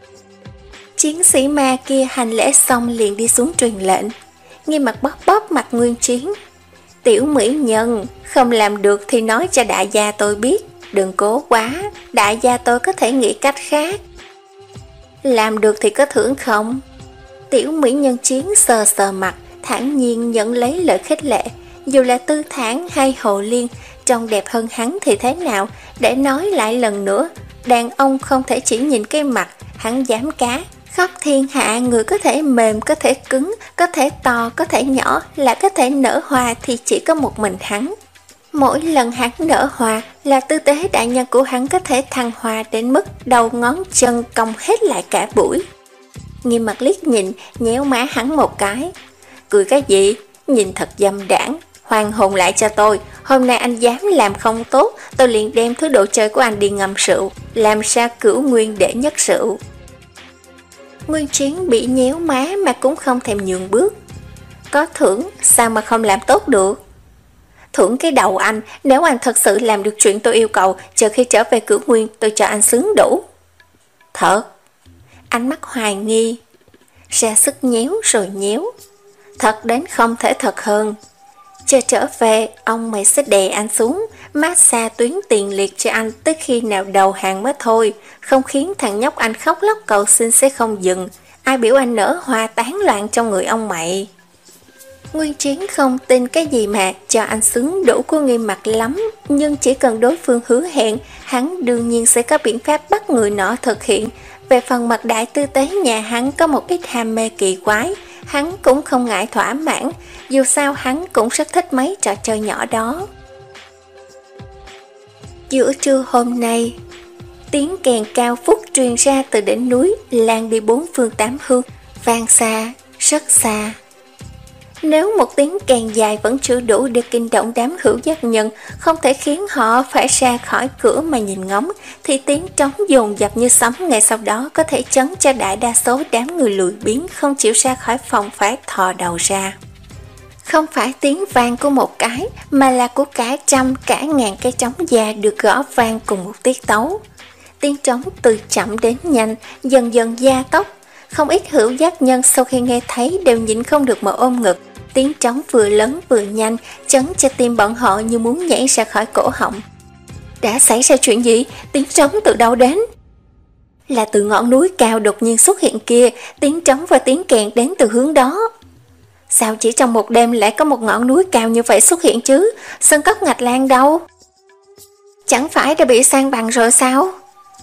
Chiến sĩ ma kia hành lễ xong liền đi xuống truyền lệnh. Nghiêm Mặt bóp bóp mặt Nguyên Chiến. Tiểu mỹ nhân, không làm được thì nói cho đại gia tôi biết. Đừng cố quá, đại gia tôi có thể nghĩ cách khác. Làm được thì có thưởng không? Tiểu mỹ nhân Chiến sờ sờ mặt, thản nhiên nhận lấy lời khích lệ. Dù là Tư Thản hay Hồ Liên, trông đẹp hơn hắn thì thế nào? Để nói lại lần nữa, đàn ông không thể chỉ nhìn cái mặt, hắn dám cá. Khắp thiên hạ, người có thể mềm, có thể cứng, có thể to, có thể nhỏ, là có thể nở hoa thì chỉ có một mình hắn. Mỗi lần hắn nở hoa là tư tế đại nhân của hắn có thể thăng hoa đến mức đầu ngón chân cong hết lại cả buổi. Nghiêm mặt liếc nhìn, nhéo má hắn một cái. Cười cái gì? Nhìn thật dâm đãng. Hoàn hồn lại cho tôi, hôm nay anh dám làm không tốt, tôi liền đem thứ đồ chơi của anh đi ngâm rượu, làm sao cửu nguyên đệ nhất rượu. Nguyên Chiến bị nhéo má mà cũng không thèm nhường bước. Có thưởng, sao mà không làm tốt được? Thưởng cái đầu anh, nếu anh thật sự làm được chuyện tôi yêu cầu, chờ khi trở về cửu nguyên tôi cho anh xứng đủ. Thật? Ánh mắt hoài nghi, ra sức nhéo rồi nhéo. Thật đến không thể thật hơn. Chờ trở về, ông mày sẽ đè anh xuống, massage tuyến tiền liệt cho anh tới khi nào đầu hàng mới thôi, không khiến thằng nhóc anh khóc lóc cầu xin sẽ không dừng. Ai biểu anh nở hoa tán loạn trong người ông mày? Nguyên Chiến không tin cái gì mà cho anh xứng đủ của Nghiêm Mặt lắm, nhưng chỉ cần đối phương hứa hẹn, hắn đương nhiên sẽ có biện pháp bắt người nọ thực hiện. Về phần mặt đại tư tế nhà hắn có một ít ham mê kỳ quái, hắn cũng không ngại thỏa mãn, dù sao hắn cũng rất thích mấy trò chơi nhỏ đó. Giữa trưa hôm nay, tiếng kèn cao phút truyền ra từ đỉnh núi, lan đi bốn phương tám hướng, vang xa, rất xa. Nếu một tiếng kèn dài vẫn chưa đủ để kinh động đám hữu giác nhân, không thể khiến họ phải ra khỏi cửa mà nhìn ngóng, thì tiếng trống dồn dập như sấm ngay sau đó có thể chấn cho đại đa số đám người lười biếng không chịu ra khỏi phòng phải thò đầu ra. Không phải tiếng vang của một cái, mà là của cả trăm cả ngàn cái trống già được gõ vang cùng một tiết tấu. Tiếng trống từ chậm đến nhanh, dần dần gia tốc. Không ít hữu giác nhân sau khi nghe thấy đều nhịn không được mà ôm ngực. Tiếng trống vừa lớn vừa nhanh, chấn cho tim bọn họ như muốn nhảy ra khỏi cổ họng. Đã xảy ra chuyện gì? Tiếng trống từ đâu đến? Là từ ngọn núi cao đột nhiên xuất hiện kia, tiếng trống và tiếng kèn đến từ hướng đó. Sao chỉ trong một đêm lại có một ngọn núi cao như vậy xuất hiện chứ? Sơn cốc Ngạch Lan đâu? Chẳng phải đã bị san bằng rồi sao?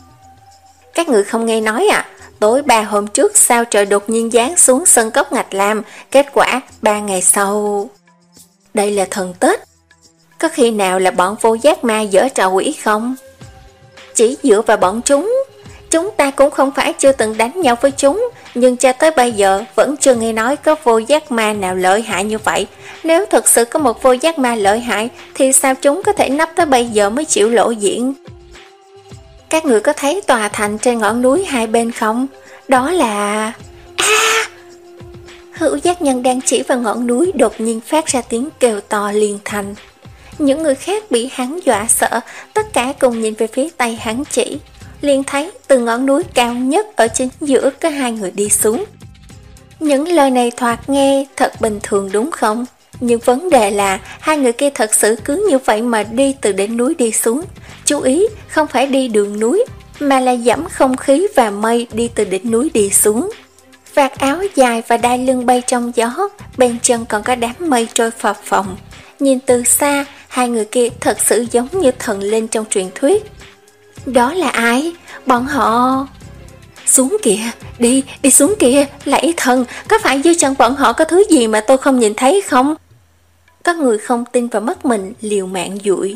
Các người không nghe nói à? Tối ba hôm trước sao trời đột nhiên giáng xuống sân cốc Ngạch Lam, kết quả ba ngày sau. Đây là thần Tết. Có khi nào là bọn vô giác ma giở trò quỷ không? Chỉ dựa vào bọn chúng, chúng ta cũng không phải chưa từng đánh nhau với chúng, nhưng cho tới bây giờ vẫn chưa nghe nói có vô giác ma nào lợi hại như vậy. Nếu thật sự có một vô giác ma lợi hại, thì sao chúng có thể nấp tới bây giờ mới chịu lộ diện? Các người có thấy tòa thành trên ngọn núi hai bên không? Đó là... À! Hữu giác nhân đang chỉ vào ngọn núi đột nhiên phát ra tiếng kêu to liên thành. Những người khác bị hắn dọa sợ, tất cả cùng nhìn về phía tay hắn chỉ. Liền thấy từ ngọn núi cao nhất ở chính giữa có hai người đi xuống. Những lời này thoạt nghe thật bình thường đúng không? Nhưng vấn đề là hai người kia thật sự cứ như vậy mà đi từ đỉnh núi đi xuống. Chú ý, không phải đi đường núi, mà là dẫm không khí và mây đi từ đỉnh núi đi xuống. Vạt áo dài và đai lưng bay trong gió, bên chân còn có đám mây trôi phập phồng. Nhìn từ xa, hai người kia thật sự giống như thần linh trong truyền thuyết. Đó là ai? Bọn họ... Xuống kìa, đi, đi xuống kìa, lạy thần, có phải dưới chân bọn họ có thứ gì mà tôi không nhìn thấy không? Có người không tin vào mắt mình, liều mạng dụi.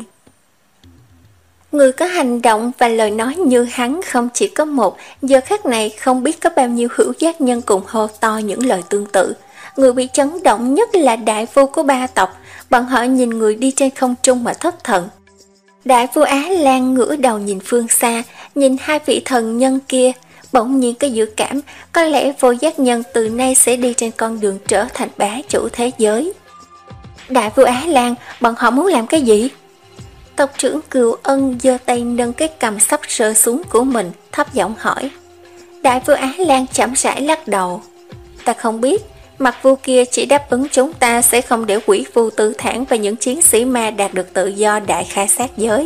Người có hành động và lời nói như hắn không chỉ có một, giờ khắc này không biết có bao nhiêu hữu giác nhân cùng hô to những lời tương tự. Người bị chấn động nhất là đại phu của ba tộc, bọn họ nhìn người đi trên không trung mà thất thần. Đại phu Á Lan ngửa đầu nhìn phương xa, nhìn hai vị thần nhân kia, bỗng nhiên có dự cảm, có lẽ vô giác nhân từ nay sẽ đi trên con đường trở thành bá chủ thế giới. Đại phu Á Lan, bọn họ muốn làm cái gì? Tộc trưởng Cừu Ân giơ tay nâng cái cằm sắp rơi xuống của mình, thấp giọng hỏi. Đại vua Á Lan chậm rãi lắc đầu. Ta không biết, mặt vua kia chỉ đáp ứng chúng ta sẽ không để quỷ vu Tư Thản và những chiến sĩ ma đạt được tự do đại khai sát giới.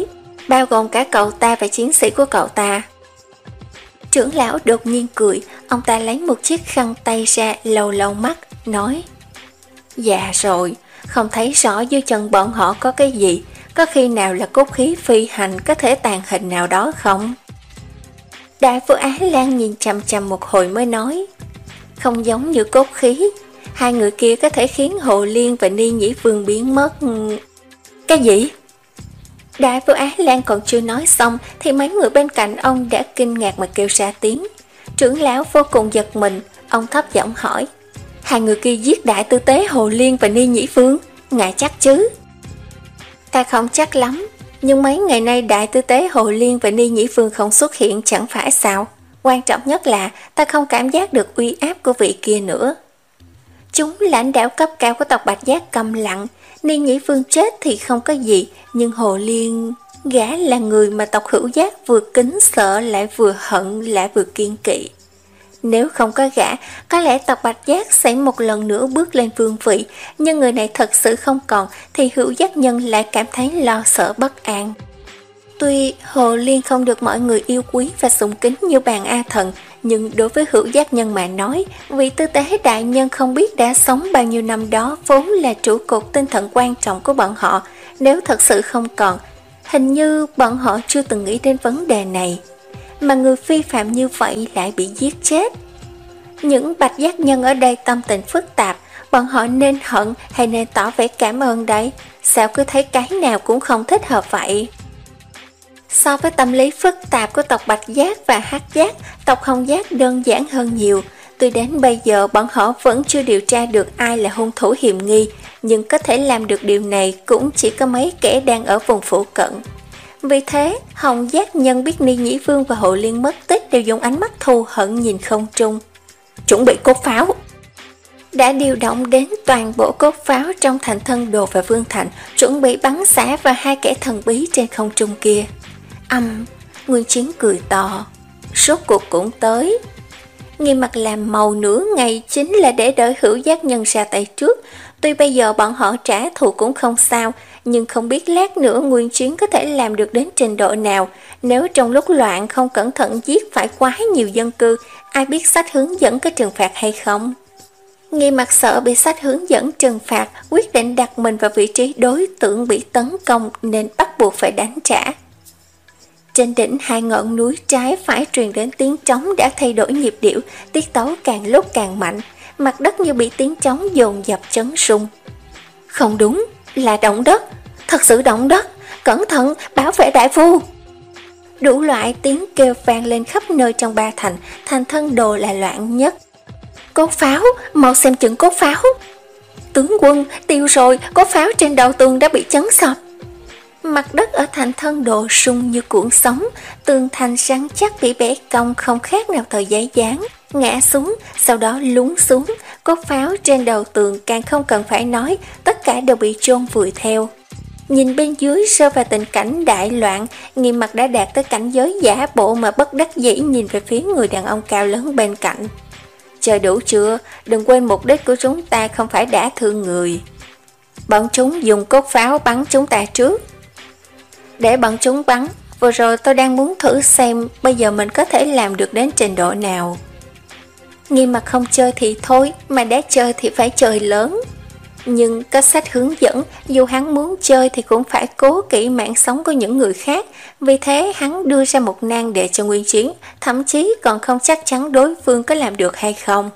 bao gồm cả cậu ta và chiến sĩ của cậu ta. Trưởng lão đột nhiên cười, ông ta lấy một chiếc khăn tay ra lau lau mắt, nói: Dạ rồi, không thấy rõ dưới chân bọn họ có cái gì, có khi nào là cốt khí phi hành có thể tàn hình nào đó không? Đại Phu Á Lan nhìn chằm chằm một hồi mới nói: Không giống như cốt khí, hai người kia có thể khiến Hồ Liên và Ni Nhĩ Vương biến mất. Cái gì? Đại Phu Á Lan còn chưa nói xong thì mấy người bên cạnh ông đã kinh ngạc mà kêu ra tiếng. Trưởng lão vô cùng giật mình, ông thấp giọng hỏi: Hai người kia giết đại tư tế Hồ Liên và Ni Nhĩ Vương, ngài chắc chứ? Ta không chắc lắm, nhưng mấy ngày nay đại tư tế Hồ Liên và Ni Nhĩ Vương không xuất hiện chẳng phải sao. Quan trọng nhất là ta không cảm giác được uy áp của vị kia nữa. Chúng lãnh đạo cấp cao của tộc Bạch Giác câm lặng. Ni Nhĩ Vương chết thì không có gì, nhưng Hồ Liên, gã là người mà tộc Hữu Giác vừa kính sợ lại vừa hận lại vừa kiên kỵ. Nếu không có gã, có lẽ tộc Bạch Giác sẽ một lần nữa bước lên vương vị, nhưng người này thật sự không còn thì Hữu Giác nhân lại cảm thấy lo sợ bất an. Tuy Hồ Liên không được mọi người yêu quý và sùng kính như bàn A Thần, nhưng đối với Hữu Giác nhân mà nói, vị tư tế đại nhân không biết đã sống bao nhiêu năm đó vốn là trụ cột tinh thần quan trọng của bọn họ. Nếu thật sự không còn, hình như bọn họ chưa từng nghĩ đến vấn đề này. Mà người phi phạm như vậy lại bị giết chết. Những Bạch Giác nhân ở đây tâm tình phức tạp, bọn họ nên hận hay nên tỏ vẻ cảm ơn đấy? Sao cứ thấy cái nào cũng không thích hợp vậy? So với tâm lý phức tạp của tộc Bạch Giác và Hắc Giác, tộc Hồng Giác đơn giản hơn nhiều. Tuy đến bây giờ bọn họ vẫn chưa điều tra được ai là hung thủ hiểm nghi, nhưng có thể làm được điều này cũng chỉ có mấy kẻ đang ở vùng phụ cận. Vì thế, Hồng Giác nhân biết Ni Nhĩ Vương và Hồ Liên mất tích đều dùng ánh mắt thù hận nhìn không trung. Chuẩn bị cốt pháo. Đã điều động đến toàn bộ cốt pháo trong Thành Thân Đồ và Vương Thành, chuẩn bị bắn xả vào hai kẻ thần bí trên không trung kia. Âm, Nguyên Chiến cười to. Rốt cuộc cũng tới. Nghiêm Mặt làm màu nửa ngày chính là để đợi Hữu Giác nhân ra tay trước. Tuy bây giờ bọn họ trả thù cũng không sao, nhưng không biết lát nữa Nguyên Chiến có thể làm được đến trình độ nào. Nếu trong lúc loạn không cẩn thận giết phải quá nhiều dân cư, ai biết sách hướng dẫn có trừng phạt hay không? Nghiêm Mặt sợ bị sách hướng dẫn trừng phạt, quyết định đặt mình vào vị trí đối tượng bị tấn công nên bắt buộc phải đánh trả. Trên đỉnh hai ngọn núi trái phải truyền đến tiếng trống đã thay đổi nhịp điệu, tiết tấu càng lúc càng mạnh, mặt đất như bị tiếng trống dồn dập chấn rung. Không đúng, là động đất, thật sự động đất, cẩn thận, bảo vệ đại phu. Đủ loại tiếng kêu vang lên khắp nơi trong ba thành, Thành Thân Đồ là loạn nhất. Cốt pháo, mau xem chừng cốt pháo. Tướng quân, tiêu rồi, cốt pháo trên đầu tường đã bị chấn sập. Mặt đất ở Thành Thân Đồ sung như cuộn sóng, tường thành rắn chắc bị bẻ cong không khác nào tờ giấy dán, ngã xuống, sau đó lún xuống. Cốt pháo trên đầu tường càng không cần phải nói, tất cả đều bị chôn vùi theo. Nhìn bên dưới rơi vào tình cảnh đại loạn, Nghiêm Mặt đã đạt tới cảnh giới giả bộ mà bất đắc dĩ nhìn về phía người đàn ông cao lớn bên cạnh. Chờ đủ chưa, đừng quên mục đích của chúng ta không phải đả thương người. Bọn chúng dùng cốt pháo bắn chúng ta trước. Để bọn chúng bắn, vừa rồi tôi đang muốn thử xem bây giờ mình có thể làm được đến trình độ nào. Nghiêm Mặt không chơi thì thôi, mà đã chơi thì phải chơi lớn. Nhưng có sách hướng dẫn, dù hắn muốn chơi thì cũng phải cố kỹ mạng sống của những người khác. Vì thế hắn đưa ra một nan đề cho Nguyên Chiến, thậm chí còn không chắc chắn đối phương có làm được hay không.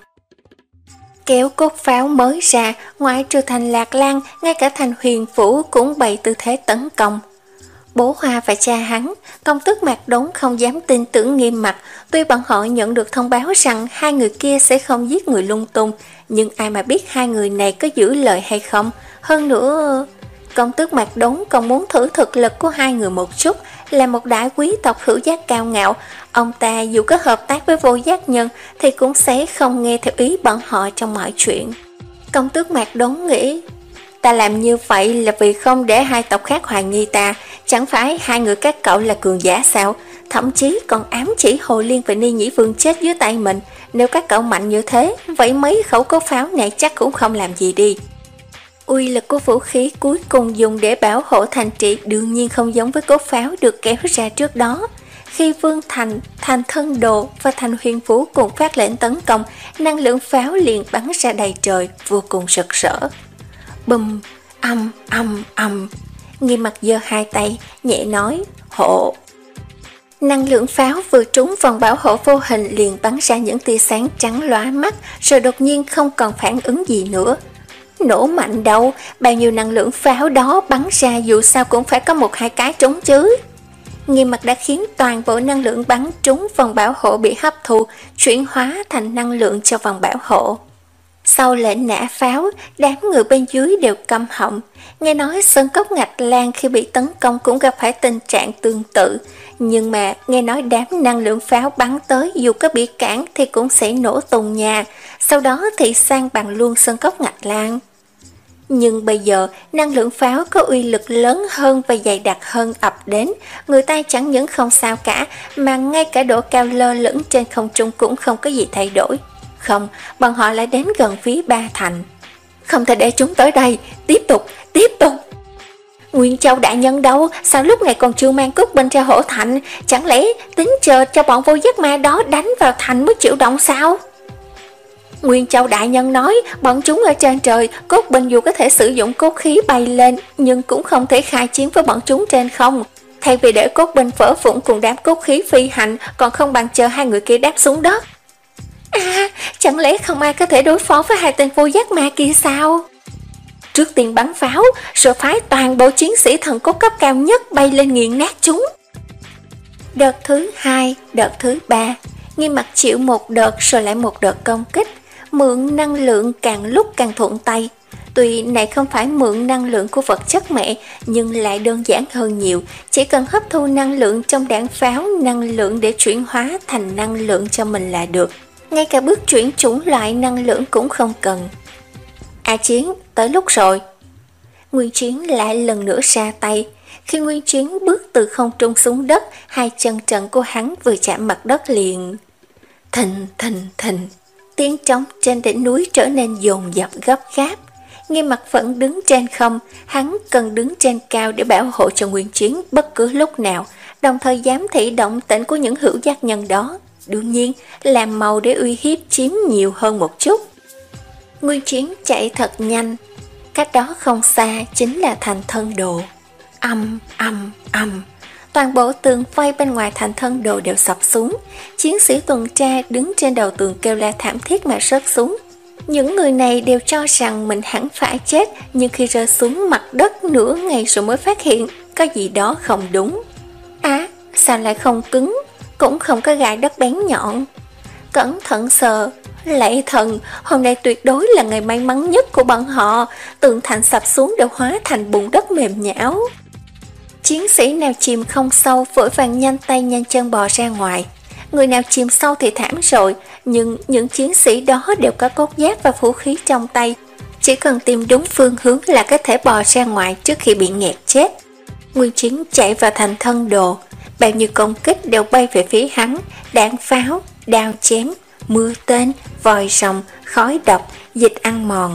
Kéo cốt pháo mới ra, ngoại trừ thành Lạc Lang, ngay cả thành Huyền Phủ cũng bày tư thế tấn công. Bố Hoa và cha hắn, công tước Mạc Đốn không dám tin tưởng Nghiêm Mặt. Tuy bọn họ nhận được thông báo rằng hai người kia sẽ không giết người lung tung, nhưng ai mà biết hai người này có giữ lời hay không. Hơn nữa, công tước Mạc Đốn còn muốn thử thực lực của hai người một chút. Là một đại quý tộc Hữu Giác cao ngạo, ông ta dù có hợp tác với Vô Giác nhân thì cũng sẽ không nghe theo ý bọn họ trong mọi chuyện. Công tước Mạc Đốn nghĩ, ta làm như vậy là vì không để hai tộc khác hoài nghi ta. Chẳng phải hai người các cậu là cường giả sao? Thậm chí còn ám chỉ Hồ Liên và Ni Nhĩ Vương chết dưới tay mình. Nếu các cậu mạnh như thế, vậy mấy khẩu cốt pháo này chắc cũng không làm gì đi. Uy lực của vũ khí cuối cùng dùng để bảo hộ thành trì đương nhiên không giống với cốt pháo được kéo ra trước đó. Khi Vương Thành, Thành Thân Đồ và Thành Huyền Vũ cùng phát lệnh tấn công, năng lượng pháo liền bắn ra đầy trời, vô cùng rực rỡ. Bùm, âm, âm, âm. Nghiêm Mặc giơ hai tay, nhẹ nói, hộ. Năng lượng pháo vừa trúng vòng bảo hộ vô hình liền bắn ra những tia sáng trắng lóa mắt, rồi đột nhiên không còn phản ứng gì nữa. Nổ mạnh đâu, bao nhiêu năng lượng pháo đó bắn ra dù sao cũng phải có một hai cái trúng chứ. Nghiêm Mặc đã khiến toàn bộ năng lượng bắn trúng vòng bảo hộ bị hấp thụ, chuyển hóa thành năng lượng cho vòng bảo hộ. Sau lệnh nã pháo, đám người bên dưới đều câm họng. Nghe nói Sơn Cốc Ngạch Lan khi bị tấn công cũng gặp phải tình trạng tương tự. Nhưng mà nghe nói đám năng lượng pháo bắn tới dù có bị cản thì cũng sẽ nổ tùng nhà. Sau đó thì san bằng luôn Sơn Cốc Ngạch Lan. Nhưng bây giờ năng lượng pháo có uy lực lớn hơn và dày đặc hơn ập đến. Người ta chẳng những không sao cả mà ngay cả độ cao lơ lửng trên không trung cũng không có gì thay đổi. Không, bọn họ lại đến gần phía Ba Thành. Không thể để chúng tới đây, tiếp tục, tiếp tục. Nguyên Châu đại nhân đâu, sao lúc này còn chưa mang cúc binh ra hổ thành, chẳng lẽ tính chờ cho bọn vô giác ma đó đánh vào thành mới chịu động sao? Nguyên Châu đại nhân nói, bọn chúng ở trên trời, cốt binh dù có thể sử dụng cốt khí bay lên, nhưng cũng không thể khai chiến với bọn chúng trên không. Thay vì để cốt binh vỡ vụn cùng đám cốt khí phi hành, còn không bằng chờ hai người kia đáp xuống đất. À, chẳng lẽ không ai có thể đối phó với hai tên vô giác ma kia sao? Trước tiên bắn pháo, rồi phái toàn bộ chiến sĩ thần cốt cấp cao nhất bay lên nghiền nát chúng. Đợt thứ hai, đợt thứ ba, Nghiêm Mặc chịu một đợt rồi lại một đợt công kích, mượn năng lượng càng lúc càng thuận tay. Tuy này không phải mượn năng lượng của vật chất mẹ, nhưng lại đơn giản hơn nhiều, chỉ cần hấp thu năng lượng trong đạn pháo, năng lượng để chuyển hóa thành năng lượng cho mình là được. Ngay cả bước chuyển chủng loại năng lượng cũng không cần. A Chiến, tới lúc rồi. Nguyên Chiến lại lần nữa ra tay. Khi Nguyên Chiến bước từ không trung xuống đất, hai chân trần của hắn vừa chạm mặt đất liền. Thình thình thình, tiếng trống trên đỉnh núi trở nên dồn dập gấp gáp. Nghiêm Mặc vẫn đứng trên không, hắn cần đứng trên cao để bảo hộ cho Nguyên Chiến bất cứ lúc nào, đồng thời giám thị động tĩnh của những hữu giác nhân đó. Đương nhiên, làm màu để uy hiếp chiếm nhiều hơn một chút. Nguyên Chiến chạy thật nhanh, cách đó không xa chính là Thành Thân Đồ. Âm, âm, âm, toàn bộ tường vây bên ngoài Thành Thân Đồ đều sập xuống. Chiến sĩ tuần tra đứng trên đầu tường kêu la thảm thiết mà rớt xuống. Những người này đều cho rằng mình hẳn phải chết, nhưng khi rơi xuống mặt đất nửa ngày rồi mới phát hiện có gì đó không đúng. À, sao lại không cứng, cũng không có gai đất bén nhọn. Cẩn thận sờ, lạy thần, hôm nay tuyệt đối là ngày may mắn nhất của bọn họ. Tường thành sập xuống đều hóa thành bùn đất mềm nhão. Chiến sĩ nào chìm không sâu vội vàng nhanh tay nhanh chân bò ra ngoài. Người nào chìm sâu thì thảm rồi, nhưng những chiến sĩ đó đều có cốt giáp và vũ khí trong tay. Chỉ cần tìm đúng phương hướng là có thể bò ra ngoài trước khi bị nghẹt chết. Nguyên Chiến chạy vào Thành Thân Đồ, bao nhiêu công kích đều bay về phía hắn, đạn pháo, đao chém, mưa tên, vòi rồng, khói độc, dịch ăn mòn.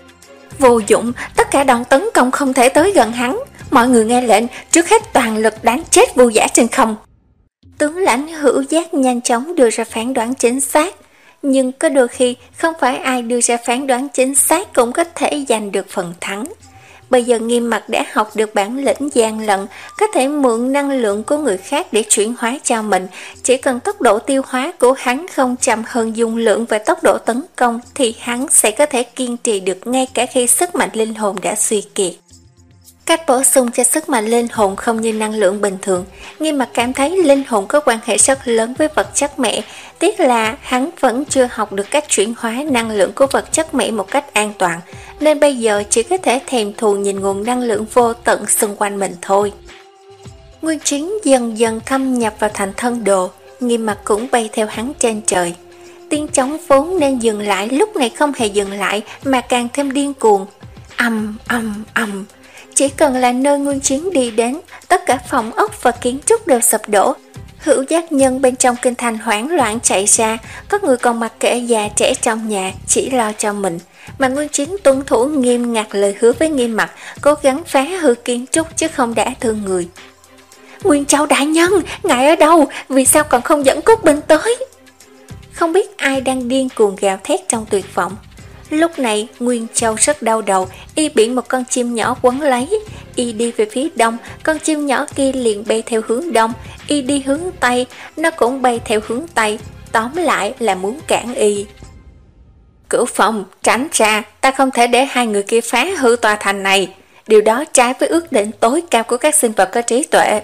Vô dụng, tất cả đòn tấn công không thể tới gần hắn. Mọi người nghe lệnh, trước hết toàn lực đánh chết Vu Giả trên không. Tướng lãnh hữu giác nhanh chóng đưa ra phán đoán chính xác, nhưng có đôi khi không phải ai đưa ra phán đoán chính xác cũng có thể giành được phần thắng. Bây giờ Nghiêm Mặc đã học được bản lĩnh gian lận, có thể mượn năng lượng của người khác để chuyển hóa cho mình. Chỉ cần tốc độ tiêu hóa của hắn không chậm hơn dung lượng và tốc độ tấn công thì hắn sẽ có thể kiên trì được ngay cả khi sức mạnh linh hồn đã suy kiệt. Cách bổ sung cho sức mạnh linh hồn không như năng lượng bình thường. Nghiêm Mặc cảm thấy linh hồn có quan hệ rất lớn với vật chất mẹ. Tiếc là hắn vẫn chưa học được cách chuyển hóa năng lượng của vật chất mẹ một cách an toàn, nên bây giờ chỉ có thể thèm thuồng nhìn nguồn năng lượng vô tận xung quanh mình thôi. Nguyên Chiến dần dần thâm nhập vào Thành Thân Đồ. Nghiêm Mặc cũng bay theo hắn trên trời. Tiếng trống vốn nên dừng lại lúc này không hề dừng lại mà càng thêm điên cuồng. Ầm ầm ầm. Chỉ cần là nơi Nguyên Chiến đi đến, tất cả phòng ốc và kiến trúc đều sụp đổ. Hữu giác nhân bên trong kinh thành hoảng loạn chạy ra, có người còn mặc kệ già trẻ trong nhà, chỉ lo cho mình. mà Nguyên Chiến tuân thủ nghiêm ngặt lời hứa với Nghiêm Mặc, cố gắng phá hư kiến trúc chứ không đả thương người. Nguyên Châu đại nhân, ngài ở đâu? Vì sao còn không dẫn Cốt Bình tới? Không biết ai đang điên cuồng gào thét trong tuyệt vọng. Lúc này Nguyên Châu rất đau đầu, y bị một con chim nhỏ quấn lấy. Y đi về phía đông, con chim nhỏ kia liền bay theo hướng đông. Y đi hướng tây, nó cũng bay theo hướng tây. Tóm lại là muốn cản y. Cửu Phong, tránh ra, ta không thể để hai người kia phá hư tòa thành này. Điều đó trái với ước định tối cao của các sinh vật có trí tuệ.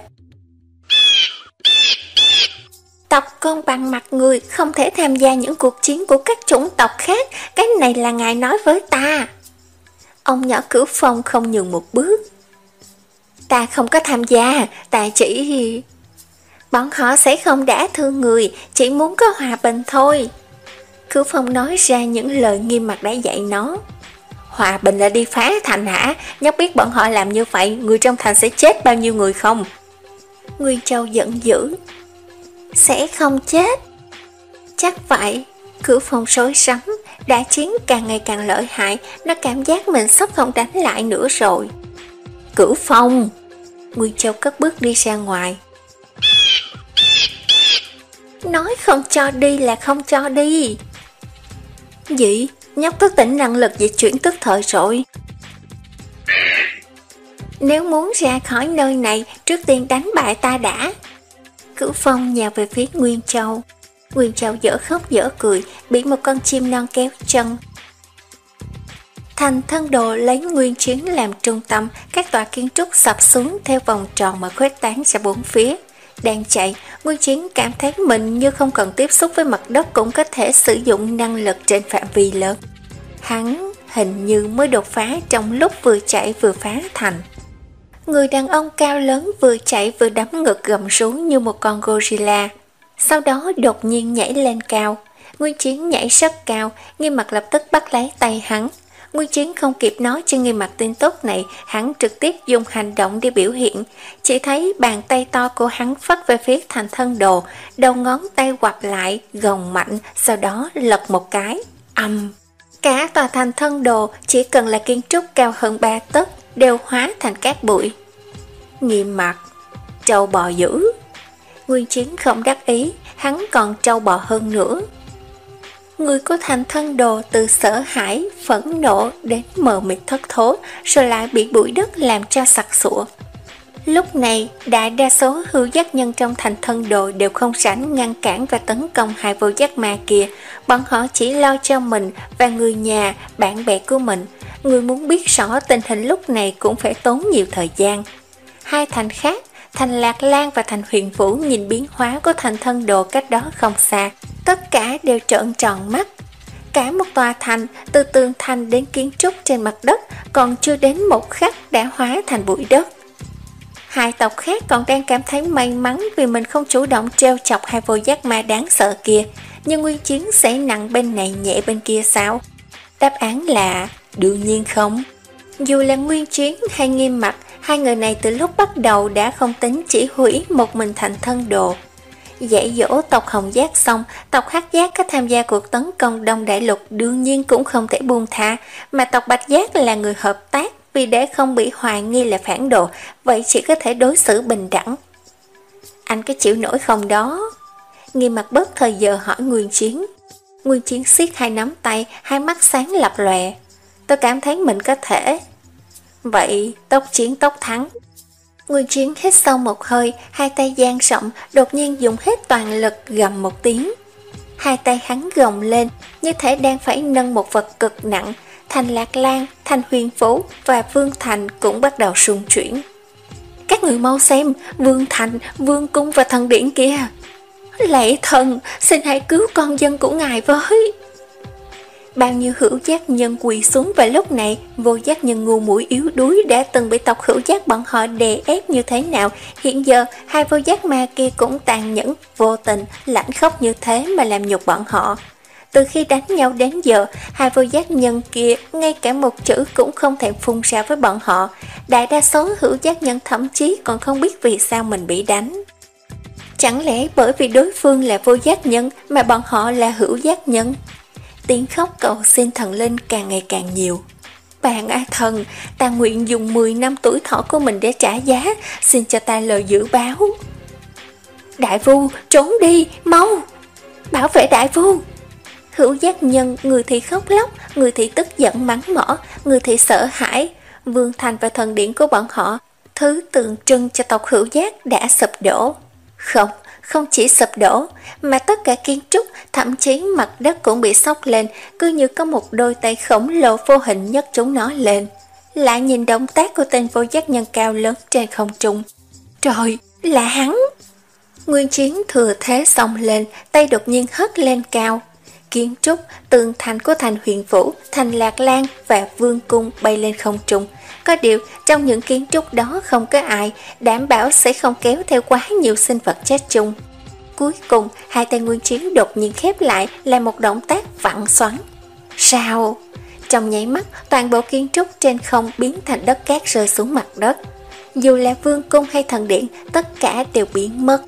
Tộc con bằng mặt người không thể tham gia những cuộc chiến của các chủng tộc khác. Cái này là ngài nói với ta. Ông nhỏ Cửu Phong không nhường một bước. Ta không có tham gia, ta chỉ... Bọn họ sẽ không đả thương người, chỉ muốn có hòa bình thôi. Cửu Phong nói ra những lời Nghiêm Mặc đã dạy nó. Hòa bình là đi phá thành hả? Nhóc biết bọn họ làm như vậy, người trong thành sẽ chết bao nhiêu người không? Nguyên Châu giận dữ. Sẽ không chết. Chắc vậy. Cửu Phong rối rắm, đã chiến càng ngày càng lợi hại, nó cảm giác mình sắp không đánh lại nữa rồi. Cửu Phong! Nguyên Châu cất bước đi ra ngoài. Nói không cho đi là không cho đi. Gì? Nhóc thức tỉnh năng lực dịch chuyển tức thời rồi. Nếu muốn ra khỏi nơi này, trước tiên đánh bại ta đã. Cửu Phong nhào về phía Nguyên Châu. Nguyên Châu dở khóc dở cười, bị một con chim non kéo chân. Thành Thân Đồ lấy Nguyên Chiến làm trung tâm, các tòa kiến trúc sập xuống theo vòng tròn mà khuếch tán ra bốn phía. Đang chạy, Nguyên Chiến cảm thấy mình như không cần tiếp xúc với mặt đất cũng có thể sử dụng năng lực trên phạm vi lớn. Hắn hình như mới đột phá trong lúc vừa chạy vừa phá thành. Người đàn ông cao lớn vừa chạy vừa đấm ngực gầm rú như một con gorilla. Sau đó đột nhiên nhảy lên cao. Nguyên Chiến nhảy rất cao, Nghiêm Mặc lập tức bắt lấy tay hắn. Nguyên Chiến không kịp nói cho Nghiêm Mặc tin tốt này, hắn trực tiếp dùng hành động để biểu hiện. Chỉ thấy bàn tay to của hắn phất về phía Thành Thân Đồ, đầu ngón tay quặp lại, gồng mạnh, sau đó lật một cái. Ầm! Cả tòa Thành Thân Đồ chỉ cần là kiến trúc cao hơn ba tấc đều hóa thành cát bụi. Nghiêm Mặc, trâu bò dữ. Nguyên Chiến không đắc ý, hắn còn trâu bò hơn nữa. Người của Thành Thân Đồ từ sợ hãi, phẫn nộ đến mờ mịt thất thố, rồi lại bị bụi đất làm cho sặc sụa. Lúc này, đại đa số hưu giác nhân trong Thành Thân Đồ đều không rảnh ngăn cản và tấn công hai vô giác ma kia. Bọn họ chỉ lo cho mình và người nhà, bạn bè của mình. Người muốn biết rõ tình hình lúc này cũng phải tốn nhiều thời gian. Hai thành khác, thành Lạc Lan và thành Huyền Vũ nhìn biến hóa của Thành Thân Đồ cách đó không xa. Tất cả đều trợn tròn mắt. Cả một tòa thành, từ tường thành đến kiến trúc trên mặt đất, còn chưa đến một khắc đã hóa thành bụi đất. Hai tộc khác còn đang cảm thấy may mắn vì mình không chủ động trêu chọc hai vô giác ma đáng sợ kia. Nhưng Nguyên Chiến sẽ nặng bên này nhẹ bên kia sao? Đáp án là đương nhiên không. Dù là Nguyên Chiến hay Nghiêm Mặc, hai người này từ lúc bắt đầu đã không tính chỉ hủy một mình Thành Thân Đồ. Dạy dỗ tộc Hồng Giác xong, tộc Hắc Giác có tham gia cuộc tấn công Đông Đại Lục đương nhiên cũng không thể buông tha, mà tộc Bạch Giác là người hợp tác, vì để không bị hoài nghi là phản đồ, vậy chỉ có thể đối xử bình đẳng. Anh có chịu nổi không đó? Nghiêm Mặc bớt thời giờ hỏi Nguyên Chiến. Nguyên Chiến siết hai nắm tay, hai mắt sáng lập lòe. Tôi cảm thấy mình có thể. Vậy tốc chiến tốc thắng. Nguyên Chiến hít sâu một hơi, hai tay dang rộng, đột nhiên dùng hết toàn lực gầm một tiếng. Hai tay hắn gồng lên, như thể đang phải nâng một vật cực nặng. Thành Lạc Lan, Thành Huyền Vũ và Vương Thành cũng bắt đầu rung chuyển. Các người mau xem, Vương Thành, Vương Cung và thần điện kia. Lạy thần, xin hãy cứu con dân của ngài với. Bao nhiêu hữu giác nhân quỳ xuống vào lúc này, vô giác nhân ngu muội yếu đuối đã từng bị tộc hữu giác bọn họ đè ép như thế nào, hiện giờ hai vô giác ma kia cũng tàn nhẫn, vô tình, lãnh khóc như thế mà làm nhục bọn họ. Từ khi đánh nhau đến giờ, hai vô giác nhân kia ngay cả một chữ cũng không thèm phun ra với bọn họ. Đại đa số hữu giác nhân thậm chí còn không biết vì sao mình bị đánh. Chẳng lẽ bởi vì đối phương là vô giác nhân mà bọn họ là hữu giác nhân? tiếng khóc cầu xin thần linh càng ngày càng nhiều. Bạn A Thần, ta nguyện dùng mười năm tuổi thọ của mình để trả giá, xin cho ta lời dự báo. Đại Vu, trốn đi, mau! Bảo vệ Đại Vu! Hữu Giác Nhân, người thì khóc lóc, người thì tức giận mắng mỏ, người thì sợ hãi. Vương thành và thần điện của bọn họ, thứ tượng trưng cho tộc Hữu Giác đã sụp đổ. Không, không chỉ sụp đổ, mà tất cả kiến trúc, thậm chí mặt đất cũng bị xốc lên, cứ như có một đôi tay khổng lồ vô hình nhấc chúng nó lên. Lại nhìn động tác của tên vô giác nhân cao lớn trên không trung. Trời, là hắn! Nguyên Chiến thừa thế xông lên, tay đột nhiên hất lên cao. Kiến trúc, tường thành của thành Huyền Vũ, thành Lạc Lan và Vương cung bay lên không trung. Có điều, trong những kiến trúc đó không có ai, đảm bảo sẽ không kéo theo quá nhiều sinh vật chết chung. Cuối cùng, hai tay Nguyên Chiến đột nhiên khép lại là một động tác vặn xoắn. Sao? Trong nháy mắt, toàn bộ kiến trúc trên không biến thành đất cát rơi xuống mặt đất. Dù là vương cung hay thần điện, tất cả đều biến mất.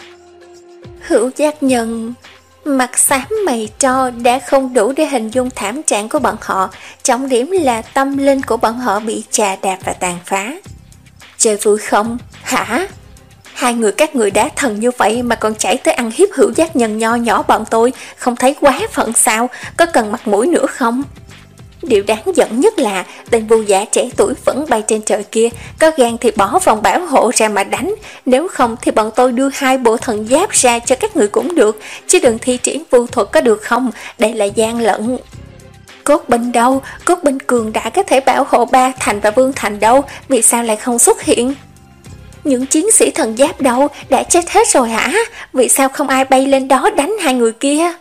Hữu Giác Nhân... Mặt xám mày tro đã không đủ để hình dung thảm trạng của bọn họ, trọng điểm là tâm linh của bọn họ bị chà đạp và tàn phá. Chơi vui không? Hả? Hai người các người đã thần như vậy mà còn chảy tới ăn hiếp Hữu Giác Nhân nho nhỏ bọn tôi, không thấy quá phận sao? Có cần mặt mũi nữa không? Điều đáng giận nhất là tên Vu giả trẻ tuổi vẫn bay trên trời kia, có gan thì bỏ vòng bảo hộ ra mà đánh, nếu không thì bọn tôi đưa hai bộ thần giáp ra cho các người cũng được, chứ đừng thi triển vu thuật có được không, đây là gian lận. Cốt binh đâu, cốt binh cường đã có thể bảo hộ Ba Thành và Vương Thành đâu, vì sao lại không xuất hiện? Những chiến sĩ thần giáp đâu, đã chết hết rồi hả? Vì sao không ai bay lên đó đánh hai người kia?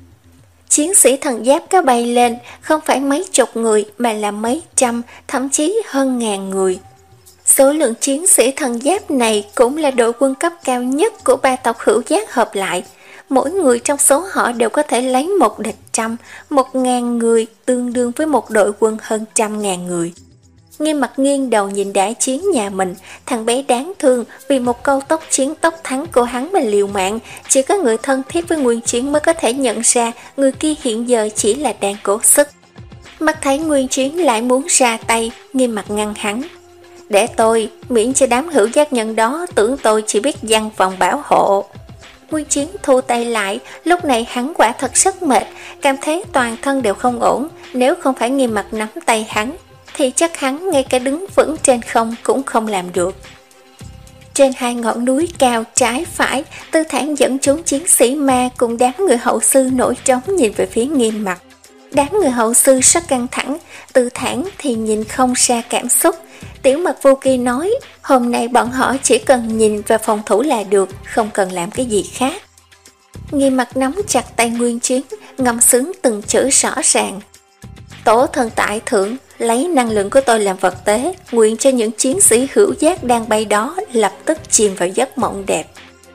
Chiến sĩ thần giáp có bay lên, không phải mấy chục người mà là mấy trăm, thậm chí hơn ngàn người. Số lượng chiến sĩ thần giáp này cũng là đội quân cấp cao nhất của ba tộc Hữu Giác hợp lại. Mỗi người trong số họ đều có thể lấy một địch trăm, một ngàn người tương đương với một đội quân hơn trăm ngàn người. Nghiêm Mặt nghiêng đầu nhìn đại chiến nhà mình, thằng bé đáng thương vì một câu tốc chiến tốc thắng của hắn mà liều mạng. Chỉ có người thân thiết với Nguyên Chiến mới có thể nhận ra người kia hiện giờ chỉ là đang cố sức. Mắt thấy Nguyên Chiến lại muốn ra tay, Nghiêm Mặt ngăn hắn. Để tôi, miễn cho đám Hữu Giác Nhân đó tưởng tôi chỉ biết giăng vòng bảo hộ. Nguyên Chiến thu tay lại, lúc này hắn quả thật rất mệt, cảm thấy toàn thân đều không ổn. Nếu không phải Nghiêm Mặt nắm tay hắn, thì chắc hắn ngay cả đứng vững trên không cũng không làm được. Trên hai ngọn núi cao trái phải, Tư Thản dẫn chúng chiến sĩ ma cùng đám người hậu sư nổi trống nhìn về phía Nghiêm Mặt. Đám người hậu sư rất căng thẳng, Tư Thản thì nhìn không ra cảm xúc. Tiểu Mật Vô Kỳ nói, hôm nay bọn họ chỉ cần nhìn và phòng thủ là được, không cần làm cái gì khác. Nghiêm Mặt nắm chặt tay Nguyên Chiến, ngâm sướng từng chữ rõ ràng. Tổ thần tại thượng, lấy năng lượng của tôi làm vật tế, nguyện cho những chiến sĩ Hữu Giác đang bay đó lập tức chìm vào giấc mộng đẹp.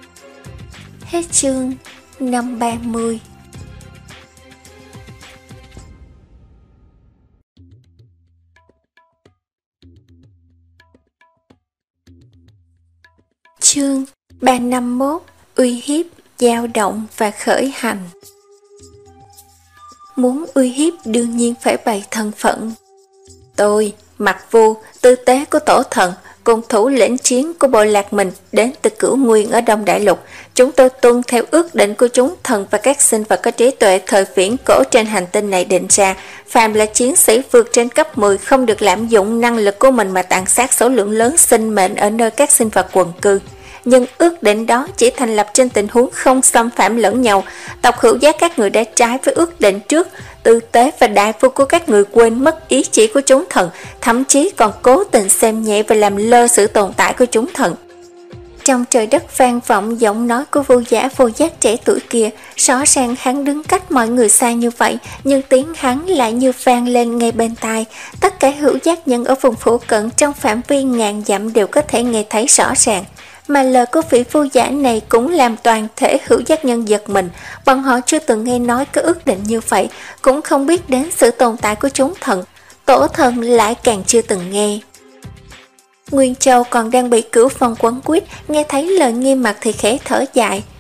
Hết chương năm ba mươi. Chương ba năm mốt. Uy hiếp, dao động và khởi hành. Muốn uy hiếp đương nhiên phải bày thân phận. Tôi, Mặc Vu, tư tế của tổ thần, cùng thủ lĩnh chiến của bộ lạc mình đến từ Cửu Nguyên ở Đông Đại Lục. Chúng tôi tuân theo ước định của chúng thần và các sinh vật có trí tuệ thời viễn cổ trên hành tinh này định ra. Phàm là chiến sĩ vượt trên cấp mười không được lạm dụng năng lực của mình mà tàn sát số lượng lớn sinh mệnh ở nơi các sinh vật quần cư. Nhưng ước định đó chỉ thành lập trên tình huống không xâm phạm lẫn nhau. Tộc Hữu Giác các người đã trái với ước định trước. Tư tế và đại phu của các người quên mất ý chỉ của chúng thần, thậm chí còn cố tình xem nhẹ và làm lơ sự tồn tại của chúng thần. Trong trời đất vang vọng giọng nói của Vu giả vô giác trẻ tuổi kia. Rõ ràng hắn đứng cách mọi người xa như vậy, nhưng tiếng hắn lại như vang lên ngay bên tai. Tất cả Hữu Giác nhân ở vùng phụ cận trong phạm vi ngàn dặm đều có thể nghe thấy rõ ràng. Mà lời của vị Vu giả này cũng làm toàn thể Hữu Giác nhân giật mình. Bọn họ chưa từng nghe nói có ước định như vậy, cũng không biết đến sự tồn tại của chúng thần. Tổ thần lại càng chưa từng nghe. Nguyên Châu còn đang bị Cửu Phong quấn quýt, nghe thấy lời Nghiêm Mặt thì khẽ thở dài.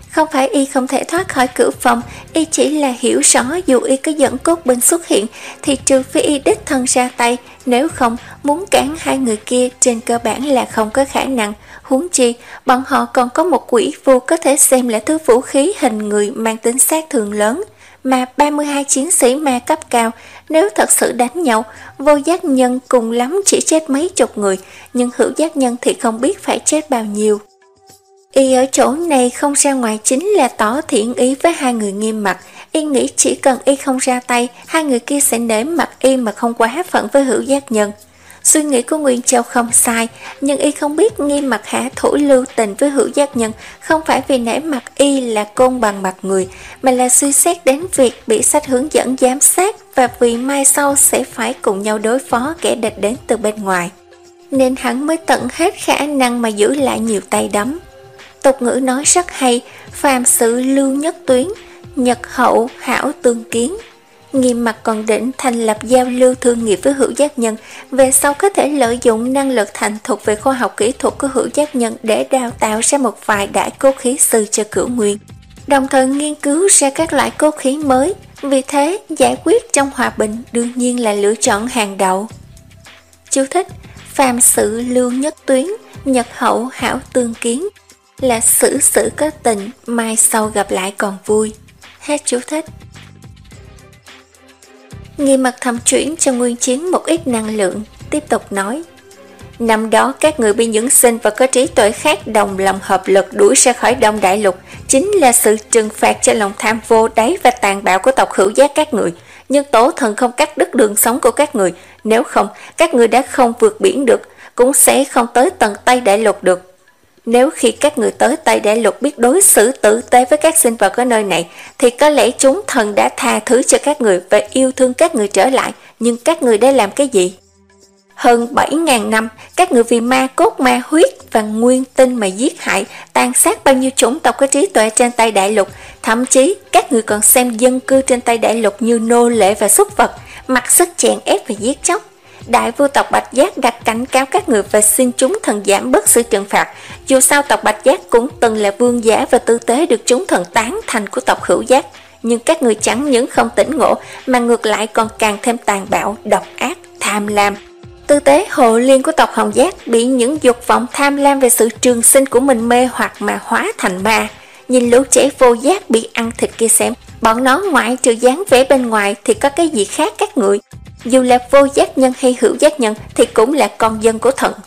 Không phải y không thể thoát khỏi cửa phòng, y chỉ là hiểu rõ dù y có dẫn cốt binh xuất hiện thì trừ phi y đích thân ra tay, nếu không muốn cản hai người kia trên cơ bản là không có khả năng. Huống chi bọn họ còn có một quỷ vu có thể xem là thứ vũ khí hình người mang tính sát thương lớn, mà ba mươi hai chiến sĩ ma cấp cao nếu thật sự đánh nhau, vô giác nhân cùng lắm chỉ chết mấy chục người, nhưng hữu giác nhân thì không biết phải chết bao nhiêu. Y ở chỗ này không ra ngoài chính là tỏ thiện ý với hai người Nghiêm Mặc. Y nghĩ chỉ cần y không ra tay, hai người kia sẽ nể mặt y mà không quá phận với hữu giác nhân. Suy nghĩ của Nguyên Châu không sai, nhưng y không biết Nghiêm Mặc hạ thủ lưu tình với hữu giác nhân không phải vì nể mặt y là côn bằng mặt người, mà là suy xét đến việc bị sách hướng dẫn giám sát và vì mai sau sẽ phải cùng nhau đối phó kẻ địch đến từ bên ngoài. Nên hắn mới tận hết khả năng mà giữ lại nhiều tay đấm. Tục ngữ nói rất hay, phàm sự lưu nhất tuyến, nhật hậu hảo tương kiến. Nghiêm Mặc còn định thành lập giao lưu thương nghiệp với hữu giác nhân, về sau có thể lợi dụng năng lực thành thục về khoa học kỹ thuật của hữu giác nhân để đào tạo ra một vài đại cốt khí sư cho Cửu Nguyên, đồng thời nghiên cứu ra các loại cốt khí mới. Vì thế, giải quyết trong hòa bình đương nhiên là lựa chọn hàng đầu. Chú thích: phàm sự lưu nhất tuyến, nhật hậu hảo tương kiến là xử sự có tình, mai sau gặp lại còn vui. Hết chú thích. Nghiêm Mặc thầm chuyển cho Nguyên Chiến một ít năng lượng, tiếp tục nói: năm đó các người bị những sinh vật có trí tuệ khác đồng lòng hợp lực đuổi ra khỏi Đông Đại Lục, chính là sự trừng phạt cho lòng tham vô đáy và tàn bạo của tộc hữu giác các người. Nhưng tổ thần không cắt đứt đường sống của các người, nếu không các người đã không vượt biển được, cũng sẽ không tới tận Tây Đại Lục được. Nếu khi các người tới Tây Đại Lục biết đối xử tử tế với các sinh vật ở nơi này, thì có lẽ chúng thần đã tha thứ cho các người và yêu thương các người trở lại. Nhưng các người đã làm cái gì? Hơn bảy ngàn năm, các người vì ma cốt ma huyết và nguyên tinh mà giết hại, tàn sát bao nhiêu chủng tộc có trí tuệ trên Tây Đại Lục. Thậm chí, các người còn xem dân cư trên Tây Đại Lục như nô lệ và súc vật, mặc sức chèn ép và giết chóc. Đại vua tộc Bạch Giác đặt cảnh cáo các người và xin chúng thần giảm bớt sự trừng phạt. Dù sao tộc Bạch Giác cũng từng là vương giả và tư tế được chúng thần tán thành của tộc Hữu Giác. Nhưng các người chẳng những không tỉnh ngộ mà ngược lại còn càng thêm tàn bạo, độc ác, tham lam. Tư tế Hồ Liên của tộc Hồng Giác bị những dục vọng tham lam về sự trường sinh của mình mê hoặc mà hóa thành ma. Nhìn lũ trẻ vô giác bị ăn thịt kia xem, bọn nó ngoại trừ dáng vẻ bên ngoài thì có cái gì khác các người. Dù là vô giác nhân hay hữu giác nhân thì cũng là con dân của thần.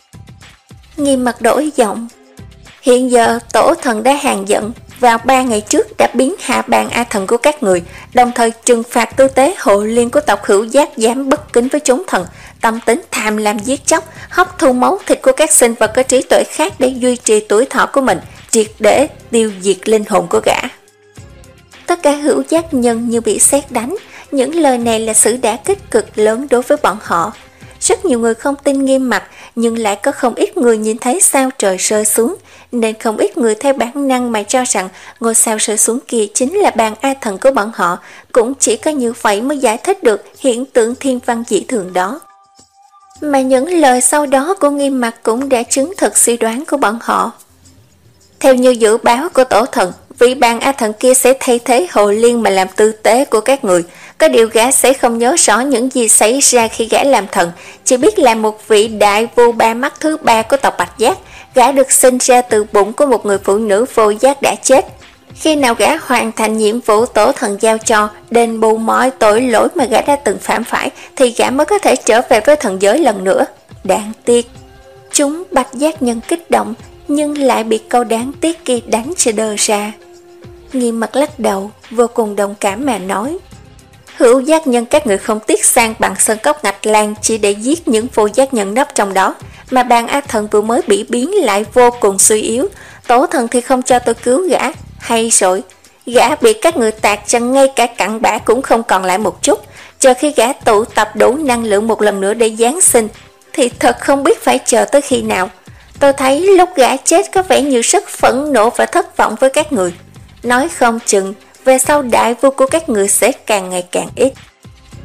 Nghiêm Mặc đổi giọng: hiện giờ tổ thần đã hàn giận, vào ba ngày trước đã biến hạ bàn A thần của các người, đồng thời trừng phạt tư tế Hộ Liên của tộc Hữu Giác dám bất kính với chúng thần, tâm tính tham lam giết chóc, hấp thu máu thịt của các sinh vật có trí tuệ khác để duy trì tuổi thọ của mình, triệt để tiêu diệt linh hồn của gã. Tất cả hữu giác nhân như bị sét đánh. Những lời này là sự đả kích cực lớn đối với bọn họ. Rất nhiều người không tin Nghiêm Mặc, nhưng lại có không ít người nhìn thấy sao trời rơi xuống, nên không ít người theo bản năng mà cho rằng ngôi sao rơi xuống kia chính là bàn A thần của bọn họ. Cũng chỉ có như vậy mới giải thích được hiện tượng thiên văn dị thường đó. Mà những lời sau đó của Nghiêm Mặc cũng đã chứng thực suy đoán của bọn họ. Theo như dự báo của tổ thần, vị bàn A thần kia sẽ thay thế Hồ Liên mà làm tư tế của các người. Có điều gã sẽ không nhớ rõ những gì xảy ra khi gã làm thần, chỉ biết là một vị đại vua ba mắt thứ ba của tộc Bạch Giác. Gã được sinh ra từ bụng của một người phụ nữ vô giác đã chết. Khi nào gã hoàn thành nhiệm vụ tổ thần giao cho, đền bù mọi tội lỗi mà gã đã từng phạm phải, thì gã mới có thể trở về với thần giới lần nữa. Đáng tiếc. Chúng Bạch Giác nhân kích động, nhưng lại bị câu đáng tiếc kia đánh cho đơ ra. Nghiêm Mặc lắc đầu, vô cùng đồng cảm mà nói: hữu giác nhân các người không tiếc sang bằng sơn cốc ngạch lan chỉ để giết những vô giác nhân nấp trong đó, mà bàn A thần vừa mới bị biến lại vô cùng suy yếu, tổ thần thì không cho tôi cứu gã. Hay rồi, gã bị các người tạt cho ngay cả cặn bã cũng không còn lại một chút. Chờ khi gã tụ tập đủ năng lượng một lần nữa để giáng sinh, thì thật không biết phải chờ tới khi nào. Tôi thấy lúc gã chết có vẻ như rất phẫn nộ và thất vọng với các người. Nói không chừng về sau đại vua của các người sẽ càng ngày càng ít.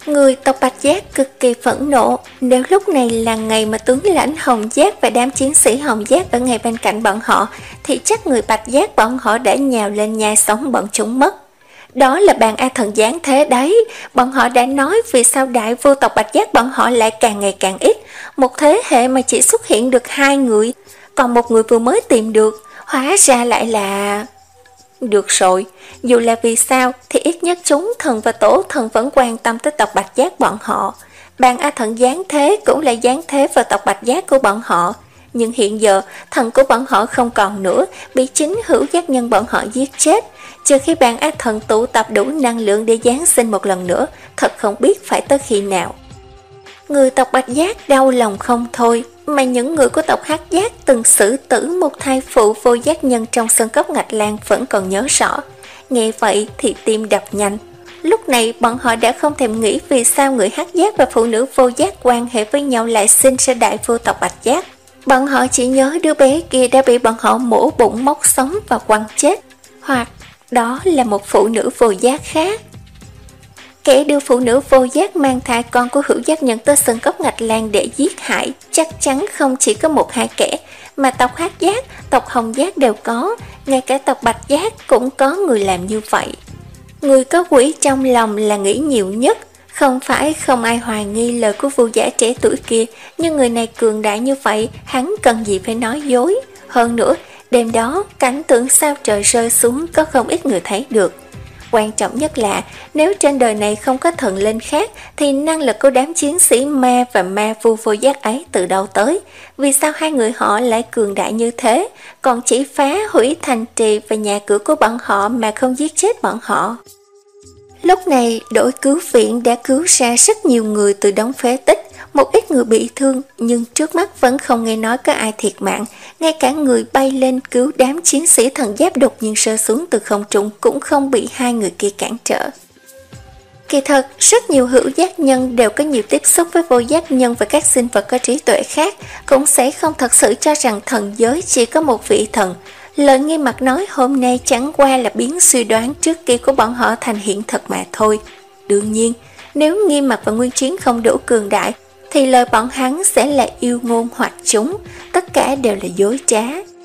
Người tộc Bạch Giác cực kỳ phẫn nộ, nếu lúc này là ngày mà tướng lãnh Hồng Giác và đám chiến sĩ Hồng Giác ở ngay bên cạnh bọn họ, thì chắc người Bạch Giác bọn họ đã nhào lên nhai sống bọn chúng mất. Đó là bàn A Thần giáng thế đấy, bọn họ đã nói vì sao đại vô tộc Bạch Giác bọn họ lại càng ngày càng ít, một thế hệ mà chỉ xuất hiện được hai người, còn một người vừa mới tìm được, hóa ra lại là... Được rồi, dù là vì sao thì ít nhất chúng thần và tổ thần vẫn quan tâm tới tộc Bạch Giác bọn họ. Bàn A Thần giáng thế cũng là giáng thế vào tộc Bạch Giác của bọn họ. Nhưng hiện giờ thần của bọn họ không còn nữa, bị chính hữu giác nhân bọn họ giết chết. Trừ khi bàn A Thần tụ tập đủ năng lượng để giáng sinh một lần nữa, thật không biết phải tới khi nào. Người tộc Bạch Giác đau lòng không thôi, mà những người của tộc Hắc Giác từng xử tử một thai phụ vô giác nhân trong sân cốc Ngạch Lan vẫn còn nhớ rõ. Nghe vậy thì tim đập nhanh. Lúc này bọn họ đã không thèm nghĩ vì sao người Hắc Giác và phụ nữ vô giác quan hệ với nhau lại sinh ra đại vô tộc Bạch Giác. Bọn họ chỉ nhớ đứa bé kia đã bị bọn họ mổ bụng móc sống và quăng chết, hoặc đó là một phụ nữ vô giác khác. Kẻ đưa phụ nữ vô giác mang thai con của hữu giác nhân tới sân cốc Ngạch Lan để giết hại chắc chắn không chỉ có một hai kẻ, mà tộc Hắc Giác, tộc Hồng Giác đều có, ngay cả tộc Bạch Giác cũng có người làm như vậy. Người có quỷ trong lòng là nghĩ nhiều nhất, không phải không ai hoài nghi lời của Vu Giả trẻ tuổi kia, nhưng người này cường đại như vậy, hắn cần gì phải nói dối. Hơn nữa, đêm đó cảnh tượng sao trời rơi xuống có không ít người thấy được. Quan trọng nhất là nếu trên đời này không có thần linh khác thì năng lực của đám chiến sĩ ma và ma vu vô giác ấy từ đâu tới? Vì sao hai người họ lại cường đại như thế, còn chỉ phá hủy thành trì và nhà cửa của bọn họ mà không giết chết bọn họ? Lúc này đội cứu viện đã cứu ra rất nhiều người từ đống phế tích, một ít người bị thương nhưng trước mắt vẫn không nghe nói có ai thiệt mạng, ngay cả người bay lên cứu đám chiến sĩ thần giáp đột nhiên rơi xuống từ không trung cũng không bị hai người kia cản trở. Kỳ thật, rất nhiều hữu giác nhân đều có nhiều tiếp xúc với vô giác nhân và các sinh vật có trí tuệ khác, cũng sẽ không thật sự cho rằng thần giới chỉ có một vị thần. Lời Nghiêm Mặt nói hôm nay chẳng qua là biến suy đoán trước kia của bọn họ thành hiện thực mà thôi. Đương nhiên, nếu Nghiêm Mặt và Nguyên Chiến không đủ cường đại, thì lời bọn hắn sẽ là yêu ngôn hoặc chúng, tất cả đều là dối trá.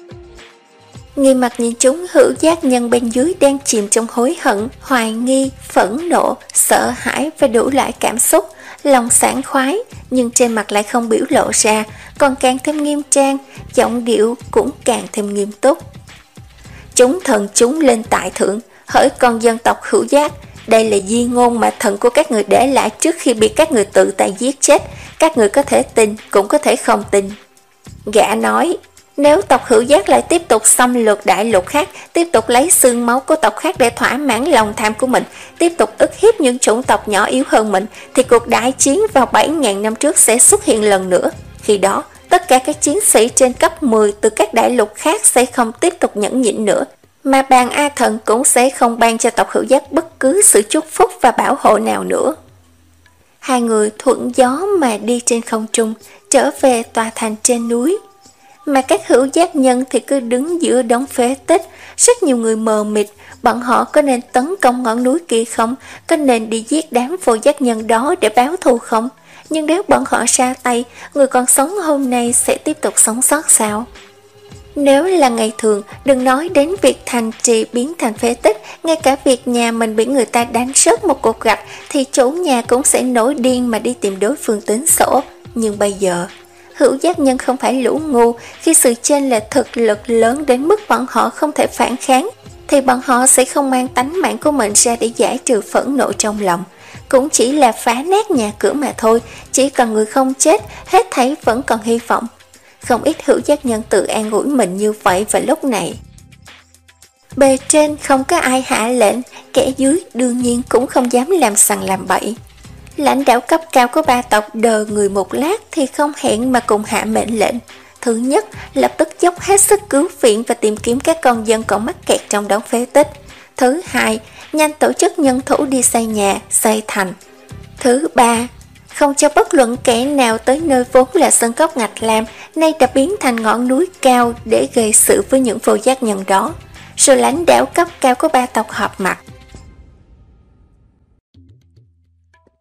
Nghiêm Mặt nhìn chúng hữu giác nhân bên dưới đang chìm trong hối hận, hoài nghi, phẫn nộ, sợ hãi và đủ loại cảm xúc, lòng sảng khoái, nhưng trên mặt lại không biểu lộ ra, còn càng thêm nghiêm trang, giọng điệu cũng càng thêm nghiêm túc. Chúng thần chúng lên tại thượng, hỡi con dân tộc hữu giác, đây là di ngôn mà thần của các người để lại trước khi bị các người tự tay giết chết, các người có thể tin cũng có thể không tin. Gã nói, nếu tộc hữu giác lại tiếp tục xâm lược đại lục khác, tiếp tục lấy xương máu của tộc khác để thỏa mãn lòng tham của mình, tiếp tục ức hiếp những chủng tộc nhỏ yếu hơn mình, thì cuộc đại chiến vào bảy nghìn năm trước sẽ xuất hiện lần nữa. Khi đó, tất cả các chiến sĩ trên cấp mười từ các đại lục khác sẽ không tiếp tục nhẫn nhịn nữa, mà bàn A Thần cũng sẽ không ban cho tộc hữu giác bất cứ sự chúc phúc và bảo hộ nào nữa. Hai người thuận gió mà đi trên không trung, trở về tòa thành trên núi. Mà các hữu giác nhân thì cứ đứng giữa đống phế tích, rất nhiều người mờ mịt, bọn họ có nên tấn công ngọn núi kia không, có nên đi giết đám vô giác nhân đó để báo thù không? Nhưng nếu bọn họ ra tay, người còn sống hôm nay sẽ tiếp tục sống sót sao? Nếu là ngày thường, đừng nói đến việc thành trì biến thành phế tích, ngay cả việc nhà mình bị người ta đánh rớt một cục gạch thì chủ nhà cũng sẽ nổi điên mà đi tìm đối phương tính sổ. Nhưng bây giờ, hữu giác nhân không phải lũ ngu, khi sự chênh lệch thực lực lớn đến mức bọn họ không thể phản kháng, thì bọn họ sẽ không mang tánh mạng của mình ra để giải trừ phẫn nộ trong lòng. Cũng chỉ là phá nát nhà cửa mà thôi, chỉ cần người không chết, hết thảy vẫn còn hy vọng. Không ít hữu giác nhân tự an ủi mình như vậy vào lúc này. Bề trên không có ai hạ lệnh, kẻ dưới đương nhiên cũng không dám làm sằng làm bậy. Lãnh đạo cấp cao của ba tộc đờ người một lát thì không hẹn mà cùng hạ mệnh lệnh. Thứ nhất, lập tức dốc hết sức cứu viện và tìm kiếm các con dân còn mắc kẹt trong đống phế tích. Thứ hai, nhanh tổ chức nhân thủ đi xây nhà, xây thành. Thứ ba, không cho bất luận kẻ nào tới nơi vốn là sân cốc Ngạch Lam, nay đã biến thành ngọn núi cao để gây sự với những vô giác nhân đó. Rồi lãnh đạo cấp cao của ba tộc họp mặt.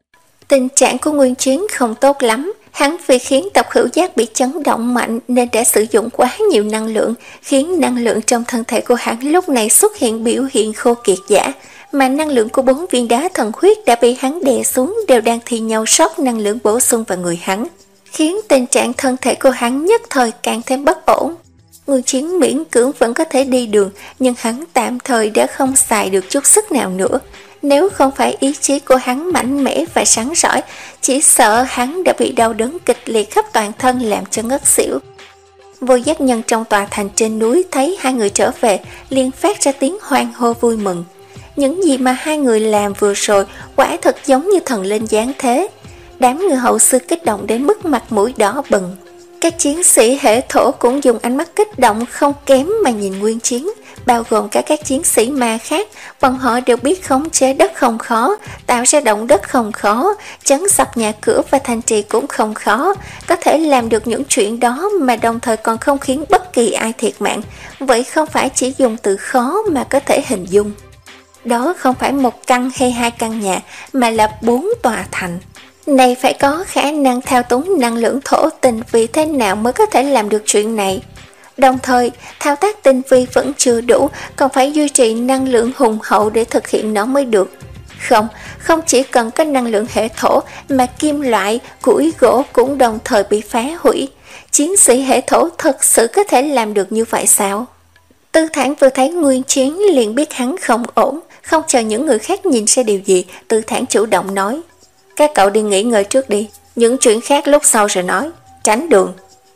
Tình trạng của Nguyên Chiến không tốt lắm, hắn vì khiến tộc Hữu Giác bị chấn động mạnh nên đã sử dụng quá nhiều năng lượng, khiến năng lượng trong thân thể của hắn lúc này xuất hiện biểu hiện khô kiệt giả, mà năng lượng của bốn viên đá thần huyết đã bị hắn đè xuống đều đang thi nhau rót năng lượng bổ sung vào người hắn, khiến tình trạng thân thể của hắn nhất thời càng thêm bất ổn. Nguyên Chiến miễn cưỡng vẫn có thể đi đường, nhưng hắn tạm thời đã không xài được chút sức nào nữa. Nếu không phải ý chí của hắn mạnh mẽ và sáng rỏi, chỉ sợ hắn đã bị đau đớn kịch liệt khắp toàn thân làm cho ngất xỉu. Vô Giác nhân trong tòa thành trên núi thấy hai người trở về, liền phát ra tiếng hoan hô vui mừng. Những gì mà hai người làm vừa rồi quả thật giống như thần linh giáng thế. Đám người hậu sư kích động đến mức mặt mũi đỏ bừng. Các chiến sĩ hệ thổ cũng dùng ánh mắt kích động không kém mà nhìn Nguyên Chiến, bao gồm cả các chiến sĩ ma khác. Bọn họ đều biết khống chế đất không khó, tạo ra động đất không khó, chấn sập nhà cửa và thành trì cũng không khó. Có thể làm được những chuyện đó mà đồng thời còn không khiến bất kỳ ai thiệt mạng. Vậy không phải chỉ dùng từ khó mà có thể hình dung. Đó không phải một căn hay hai căn nhà, mà là bốn tòa thành. Này phải có khả năng thao túng năng lượng thổ tinh vi thế nào mới có thể làm được chuyện này. Đồng thời, thao tác tinh vi vẫn chưa đủ, còn phải duy trì năng lượng hùng hậu để thực hiện nó mới được. Không, không chỉ cần có năng lượng hệ thổ, mà kim loại, củi gỗ cũng đồng thời bị phá hủy. Chiến sĩ hệ thổ thật sự có thể làm được như vậy sao? Tư Thản vừa thấy Nguyên Chiến liền biết hắn không ổn, không chờ những người khác nhìn ra điều gì, Tư Thản chủ động nói: các cậu đi nghỉ ngơi trước đi, những chuyện khác lúc sau rồi nói, tránh đường.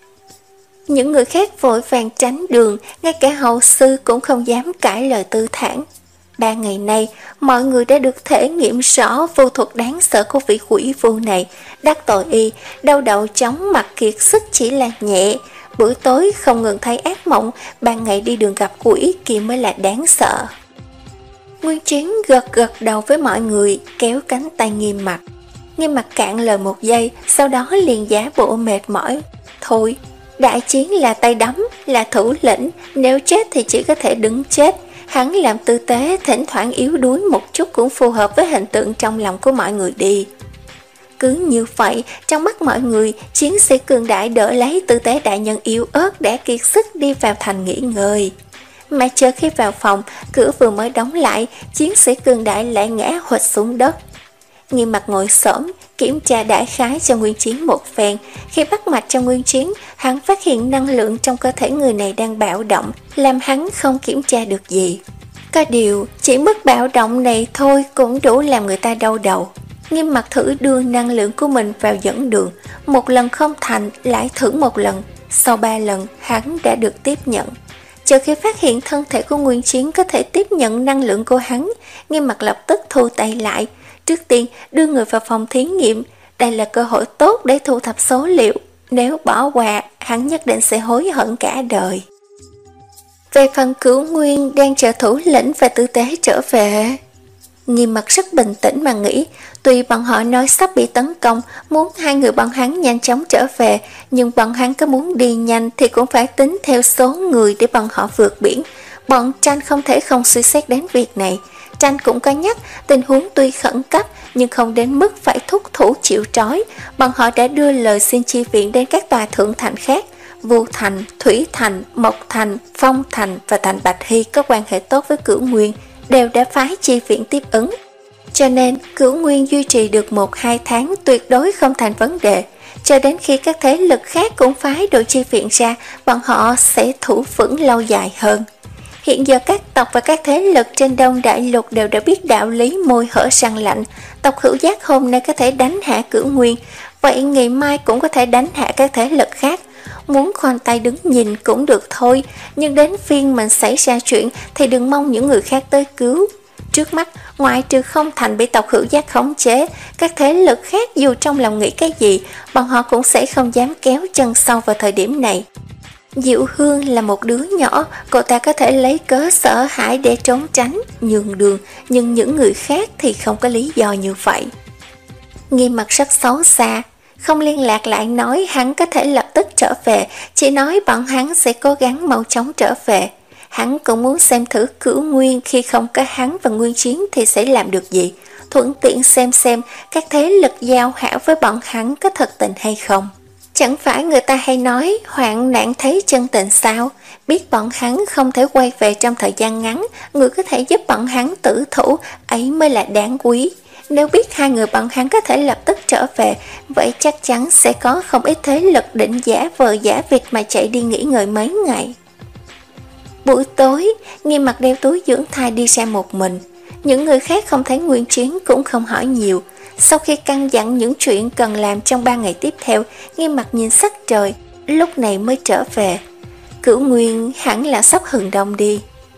Những người khác vội vàng tránh đường, ngay cả hậu sư cũng không dám cãi lời Tư Thản. Ba ngày nay, mọi người đã được thể nghiệm rõ vô thuật đáng sợ của vị quỷ vu này. Đắc tội y, đau đầu chóng mặt kiệt sức chỉ là nhẹ. Buổi tối không ngừng thấy ác mộng, ban ngày đi đường gặp quỷ kia mới là đáng sợ. Nguyên Chiến gật gật đầu với mọi người, kéo cánh tay Nghiêm Mặc. Nghiêm Mặc cạn lời một giây, sau đó liền giả bộ mệt mỏi. Thôi, đại chiến là tay đấm, là thủ lĩnh, nếu chết thì chỉ có thể đứng chết. Hắn làm tư tế, thỉnh thoảng yếu đuối một chút cũng phù hợp với hình tượng trong lòng của mọi người đi. Cứ như vậy, trong mắt mọi người, chiến sĩ cường đại đỡ lấy tư tế đại nhân yếu ớt đã kiệt sức đi vào thành nghỉ ngơi. Mà chờ khi vào phòng, cửa vừa mới đóng lại, chiến sĩ cường đại lại ngã huỵch xuống đất. Nghiêm Mặc ngồi xổm kiểm tra đại khái cho Nguyên Chiến một phen. Khi bắt mạch cho Nguyên Chiến, hắn phát hiện năng lượng trong cơ thể người này đang bạo động, làm hắn không kiểm tra được gì. Có điều, chỉ mức bạo động này thôi cũng đủ làm người ta đau đầu. Nghiêm Mặc thử đưa năng lượng của mình vào dẫn đường, một lần không thành lại thử một lần, sau ba lần hắn đã được tiếp nhận. Chờ khi phát hiện thân thể của Nguyên Chiến có thể tiếp nhận năng lượng của hắn, Nghiêm Mặc lập tức thu tay lại. Trước tiên đưa người vào phòng thí nghiệm, đây là cơ hội tốt để thu thập số liệu, nếu bỏ qua hắn nhất định sẽ hối hận cả đời. Về phần Cửu Nguyên đang chờ thủ lĩnh và tư tế trở về, Nghiêm Mặc rất bình tĩnh mà nghĩ, tuy bọn họ nói sắp bị tấn công, muốn hai người bọn hắn nhanh chóng trở về, nhưng bọn hắn có muốn đi nhanh thì cũng phải tính theo số người để bọn họ vượt biển. Bọn Tranh không thể không suy xét đến việc này. Tranh cũng có nhắc, tình huống tuy khẩn cấp nhưng không đến mức phải thúc thủ chịu trói. Bọn họ đã đưa lời xin chi viện đến các tòa thượng thành khác. Vu Thành, Thủy Thành, Mộc Thành, Phong Thành và thành Bạch Hy có quan hệ tốt với Cửu Nguyên, đều đã phái chi viện tiếp ứng. Cho nên Cửu Nguyên duy trì được một hai tháng tuyệt đối không thành vấn đề. Cho đến khi các thế lực khác cũng phái đội chi viện ra, bọn họ sẽ thủ vững lâu dài hơn. Hiện giờ các tộc và các thế lực trên Đông Đại Lục đều đã biết đạo lý môi hở răng lạnh. Tộc Hữu Giác hôm nay có thể đánh hạ Cửu Nguyên, vậy ngày mai cũng có thể đánh hạ các thế lực khác. Muốn khoanh tay đứng nhìn cũng được thôi, nhưng đến phiên mình xảy ra chuyện thì đừng mong những người khác tới cứu. Trước mắt, ngoại trừ không thành bị tộc Hữu Giác khống chế, các thế lực khác dù trong lòng nghĩ cái gì, bọn họ cũng sẽ không dám kéo chân sau vào thời điểm này. Diệu Hương là một đứa nhỏ, cô ta có thể lấy cớ sợ hãi để trốn tránh, nhường đường, nhưng những người khác thì không có lý do như vậy. Nghiêm Mặc rất xấu xa, không liên lạc lại nói hắn có thể lập tức trở về, chỉ nói bọn hắn sẽ cố gắng mau chóng trở về. Hắn cũng muốn xem thử Cửu Nguyên khi không có hắn và Nguyên Chiến thì sẽ làm được gì. thuận tiện xem xem các thế lực giao hảo với bọn hắn có thật tình hay không. Chẳng phải người ta hay nói hoạn nạn thấy chân tình sao? Biết bọn hắn không thể quay về trong thời gian ngắn, người có thể giúp bọn hắn tử thủ, ấy mới là đáng quý. Nếu biết hai người bọn hắn có thể lập tức trở về, vậy chắc chắn sẽ có không ít thế lực định giả vờ giả vịt mà chạy đi nghỉ ngơi mấy ngày. Buổi tối, Nghiêm Mặc đeo túi dưỡng thai đi ra một mình. Những người khác không thấy Nguyên Chiến cũng không hỏi nhiều. Sau khi căn dặn những chuyện cần làm trong ba ngày tiếp theo, Nghiêm Mặc nhìn sắc trời, lúc này mới trở về. Cửu Nguyên hẳn là sắp hừng đông đi.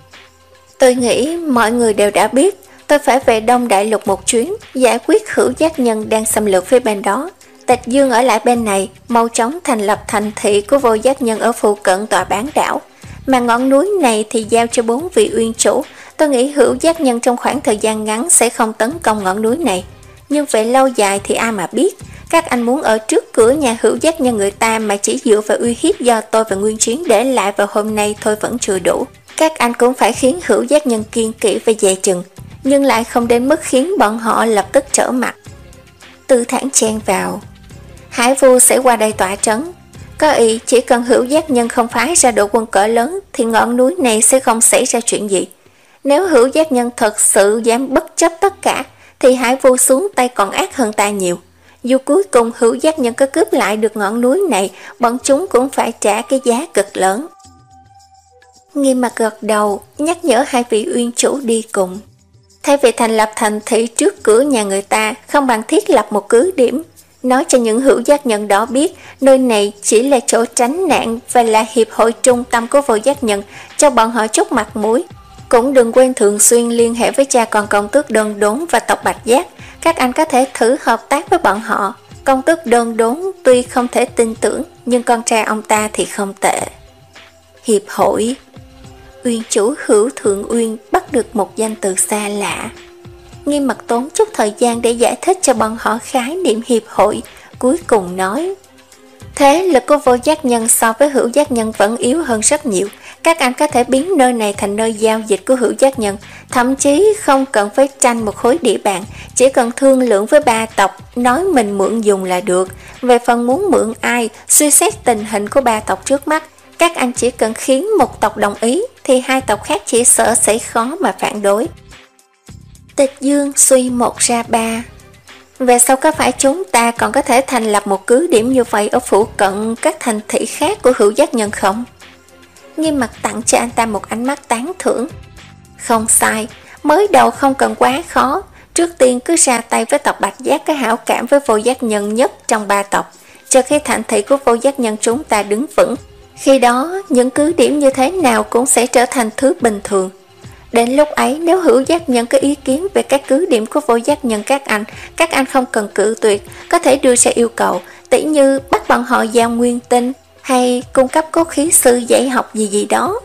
Tôi nghĩ mọi người đều đã biết tôi phải về Đông Đại Lục một chuyến, giải quyết Hữu Giác Nhân đang xâm lược phía bên đó. Tịch Dương ở lại bên này, mau chóng thành lập thành thị của Vô Giác Nhân ở phụ cận tòa bán đảo. Mà ngọn núi này thì giao cho bốn vị uyên chủ. Tôi nghĩ Hữu Giác Nhân trong khoảng thời gian ngắn sẽ không tấn công ngọn núi này. Nhưng về lâu dài thì ai mà biết. Các anh muốn ở trước cửa nhà Hữu Giác Nhân người ta mà chỉ dựa vào uy hiếp do tôi và Nguyên Chiến để lại vào hôm nay thôi vẫn chưa đủ. Các anh cũng phải khiến Hữu Giác Nhân kiên kỵ và dè chừng, nhưng lại không đến mức khiến bọn họ lập tức trở mặt. Tư Thản chen vào. Hải Vu sẽ qua đây tỏa trấn. Có ý chỉ cần Hữu Giác Nhân không phái ra đội quân cỡ lớn thì ngọn núi này sẽ không xảy ra chuyện gì. Nếu Hữu Giác Nhân thật sự dám bất chấp tất cả thì Hải Vu xuống tay còn ác hơn ta nhiều. Dù cuối cùng Hữu Giác Nhân có cướp lại được ngọn núi này, bọn chúng cũng phải trả cái giá cực lớn. Nghiêm Mặc gật đầu, nhắc nhở hai vị uyên chủ đi cùng. Thay vì thành lập thành thị trước cửa nhà người ta, không bằng thiết lập một cứ điểm. Nói cho những Hữu Giác Nhân đó biết nơi này chỉ là chỗ tránh nạn và là hiệp hội trung tâm của Vô Giác Nhân, cho bọn họ chút mặt mũi. Cũng đừng quên thường xuyên liên hệ với cha con công tước Đơn Đốn và tộc Bạch Giác. Các anh có thể thử hợp tác với bọn họ. Công tước Đơn Đốn tuy không thể tin tưởng, nhưng con trai ông ta thì không tệ. Hiệp hội. Uyên chủ Hữu Thượng Uyên bắt được một danh từ xa lạ. Nghiêm Mặc tốn chút thời gian để giải thích cho bọn họ khái niệm hiệp hội, cuối cùng nói: thế lực của Vô Giác Nhân so với Hữu Giác Nhân vẫn yếu hơn rất nhiều. Các anh có thể biến nơi này thành nơi giao dịch của Hữu Giác Nhân, thậm chí không cần phải tranh một khối địa bàn, chỉ cần thương lượng với ba tộc, nói mình mượn dùng là được. Về phần muốn mượn ai, suy xét tình hình của ba tộc trước mắt, các anh chỉ cần khiến một tộc đồng ý thì hai tộc khác chỉ sợ sẽ khó mà phản đối. Tịch Dương suy một ra ba. Về sau có phải chúng ta còn có thể thành lập một cứ điểm như vậy ở phụ cận các thành thị khác của Hữu Giác Nhân không? Nghiêm Mặc tặng cho anh ta một ánh mắt tán thưởng. Không sai, mới đầu không cần quá khó. Trước tiên cứ ra tay với tộc Bạch Giác có hảo cảm với Vô Giác Nhân nhất trong ba tộc, cho khi thành thị của Vô Giác Nhân chúng ta đứng vững. Khi đó, những cứ điểm như thế nào cũng sẽ trở thành thứ bình thường. Đến lúc ấy, nếu Hữu Giác Nhân có ý kiến về các cứ điểm của Vô Giác Nhân các anh, các anh không cần cự tuyệt, có thể đưa ra yêu cầu, tỉ như bắt bọn họ giao nguyên tinh, hay cung cấp cốt khí sư dạy học gì gì đó.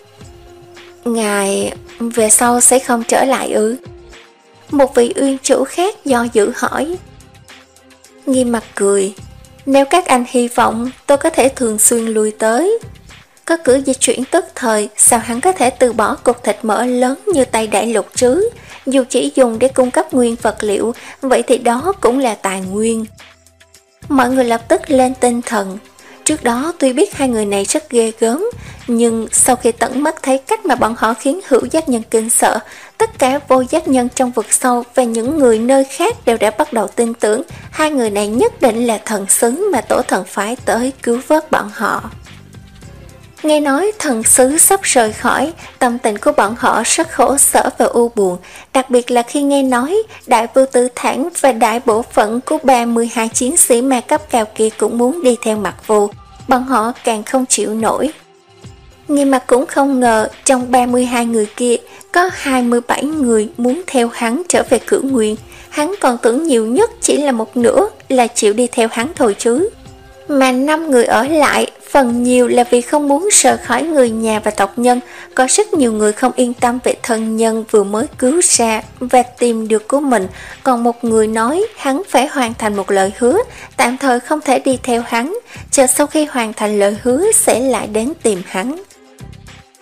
Ngài về sau sẽ không trở lại ư? Một vị uyên chủ khác do dự hỏi. Nghiêm Mặc cười. Nếu các anh hy vọng, tôi có thể thường xuyên lui tới. Có cửa di chuyển tức thời, sao hắn có thể từ bỏ cục thịt mỡ lớn như Tây Đại Lục chứ? Dù chỉ dùng để cung cấp nguyên vật liệu, vậy thì đó cũng là tài nguyên. Mọi người lập tức lên tinh thần. Trước đó tuy biết hai người này rất ghê gớm, nhưng sau khi tận mắt thấy cách mà bọn họ khiến Hữu Giác Nhân kinh sợ, tất cả Vô Giác Nhân trong vực sâu và những người nơi khác đều đã bắt đầu tin tưởng hai người này nhất định là thần sứ mà tổ thần phái tới cứu vớt bọn họ. Nghe nói thần sứ sắp rời khỏi, tâm tình của bọn họ rất khổ sở và u buồn, đặc biệt là khi nghe nói Đại Vưu Tư Thản và đại bộ phận của ba mươi hai chiến sĩ ma cấp cao kia cũng muốn đi theo Mặc Vô, bọn họ càng không chịu nổi. Nghiêm Mặc cũng không ngờ trong ba mươi hai người kia có hai mươi bảy người muốn theo hắn trở về Cửu Nguyên, hắn còn tưởng nhiều nhất chỉ là một nửa là chịu đi theo hắn thôi chứ. Mà năm người ở lại, phần nhiều là vì không muốn rời khỏi người nhà và tộc nhân, có rất nhiều người không yên tâm về thân nhân vừa mới cứu ra và tìm được của mình, còn một người nói hắn phải hoàn thành một lời hứa, tạm thời không thể đi theo hắn, chờ sau khi hoàn thành lời hứa sẽ lại đến tìm hắn.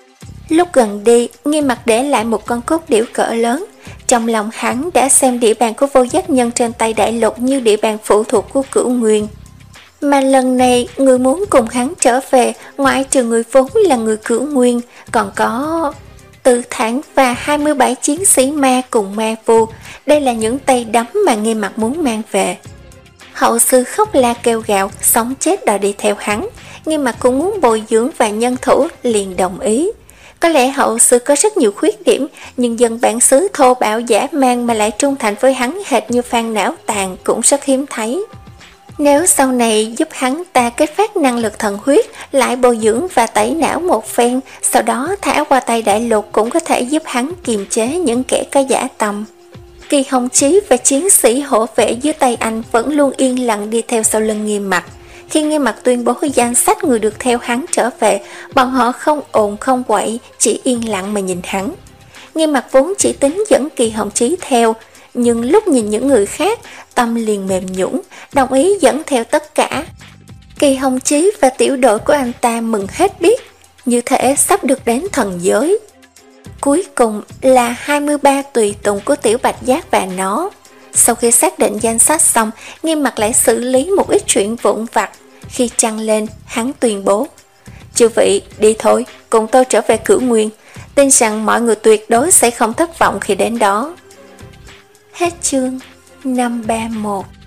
Lúc gần đi, Nghiêm Mặc để lại một con cốt điểu cỡ lớn. Trong lòng hắn đã xem địa bàn của Vô Giác Nhân trên tay Đại Lục như địa bàn phụ thuộc của Cửu Nguyên. Mà lần này, người muốn cùng hắn trở về, ngoại trừ người vốn là người Cửu Nguyên, còn có Từ Thản và hai mươi bảy chiến sĩ ma cùng ma vu. Đây là những tay đấm mà Nghiêm Mặc muốn mang về. Hậu sư khóc la kêu gào, sống chết đòi đi theo hắn. Nghiêm Mặc cũng muốn bồi dưỡng và nhân thủ, liền đồng ý. Có lẽ hậu sư có rất nhiều khuyết điểm, nhưng dân bản xứ thô bạo dã man mà lại trung thành với hắn hệt như Phan Não Tàn cũng rất hiếm thấy. Nếu sau này giúp hắn ta kích phát năng lực thần huyết, lại bồi dưỡng và tẩy não một phen, sau đó thả qua tay Đại Lục cũng có thể giúp hắn kiềm chế những kẻ có dã tâm. Kỳ Hồng Chí và chiến sĩ hộ vệ dưới tay anh vẫn luôn yên lặng đi theo sau lưng Nghiêm Mặc. Khi Nghiêm Mặc tuyên bố danh sách người được theo hắn trở về, bọn họ không ồn không quậy, chỉ yên lặng mà nhìn hắn. Nghiêm Mặc vốn chỉ tính dẫn Kỳ Hồng Chí theo, nhưng lúc nhìn những người khác, tâm liền mềm nhũn, đồng ý dẫn theo tất cả. Kỳ Hồng Chí và tiểu đội của anh ta mừng hết biết, như thể sắp được đến thần giới. Cuối cùng là hai mươi ba tùy tùng của Tiểu Bạch Giác và nó. Sau khi xác định danh sách xong, Nghiêm Mặc lại xử lý một ít chuyện vụn vặt. Khi trăng lên, hắn tuyên bố: "Chư vị, đi thôi, cùng tôi trở về Cửu Nguyên. Tin rằng mọi người tuyệt đối sẽ không thất vọng khi đến đó." Hết chương năm ba mốt.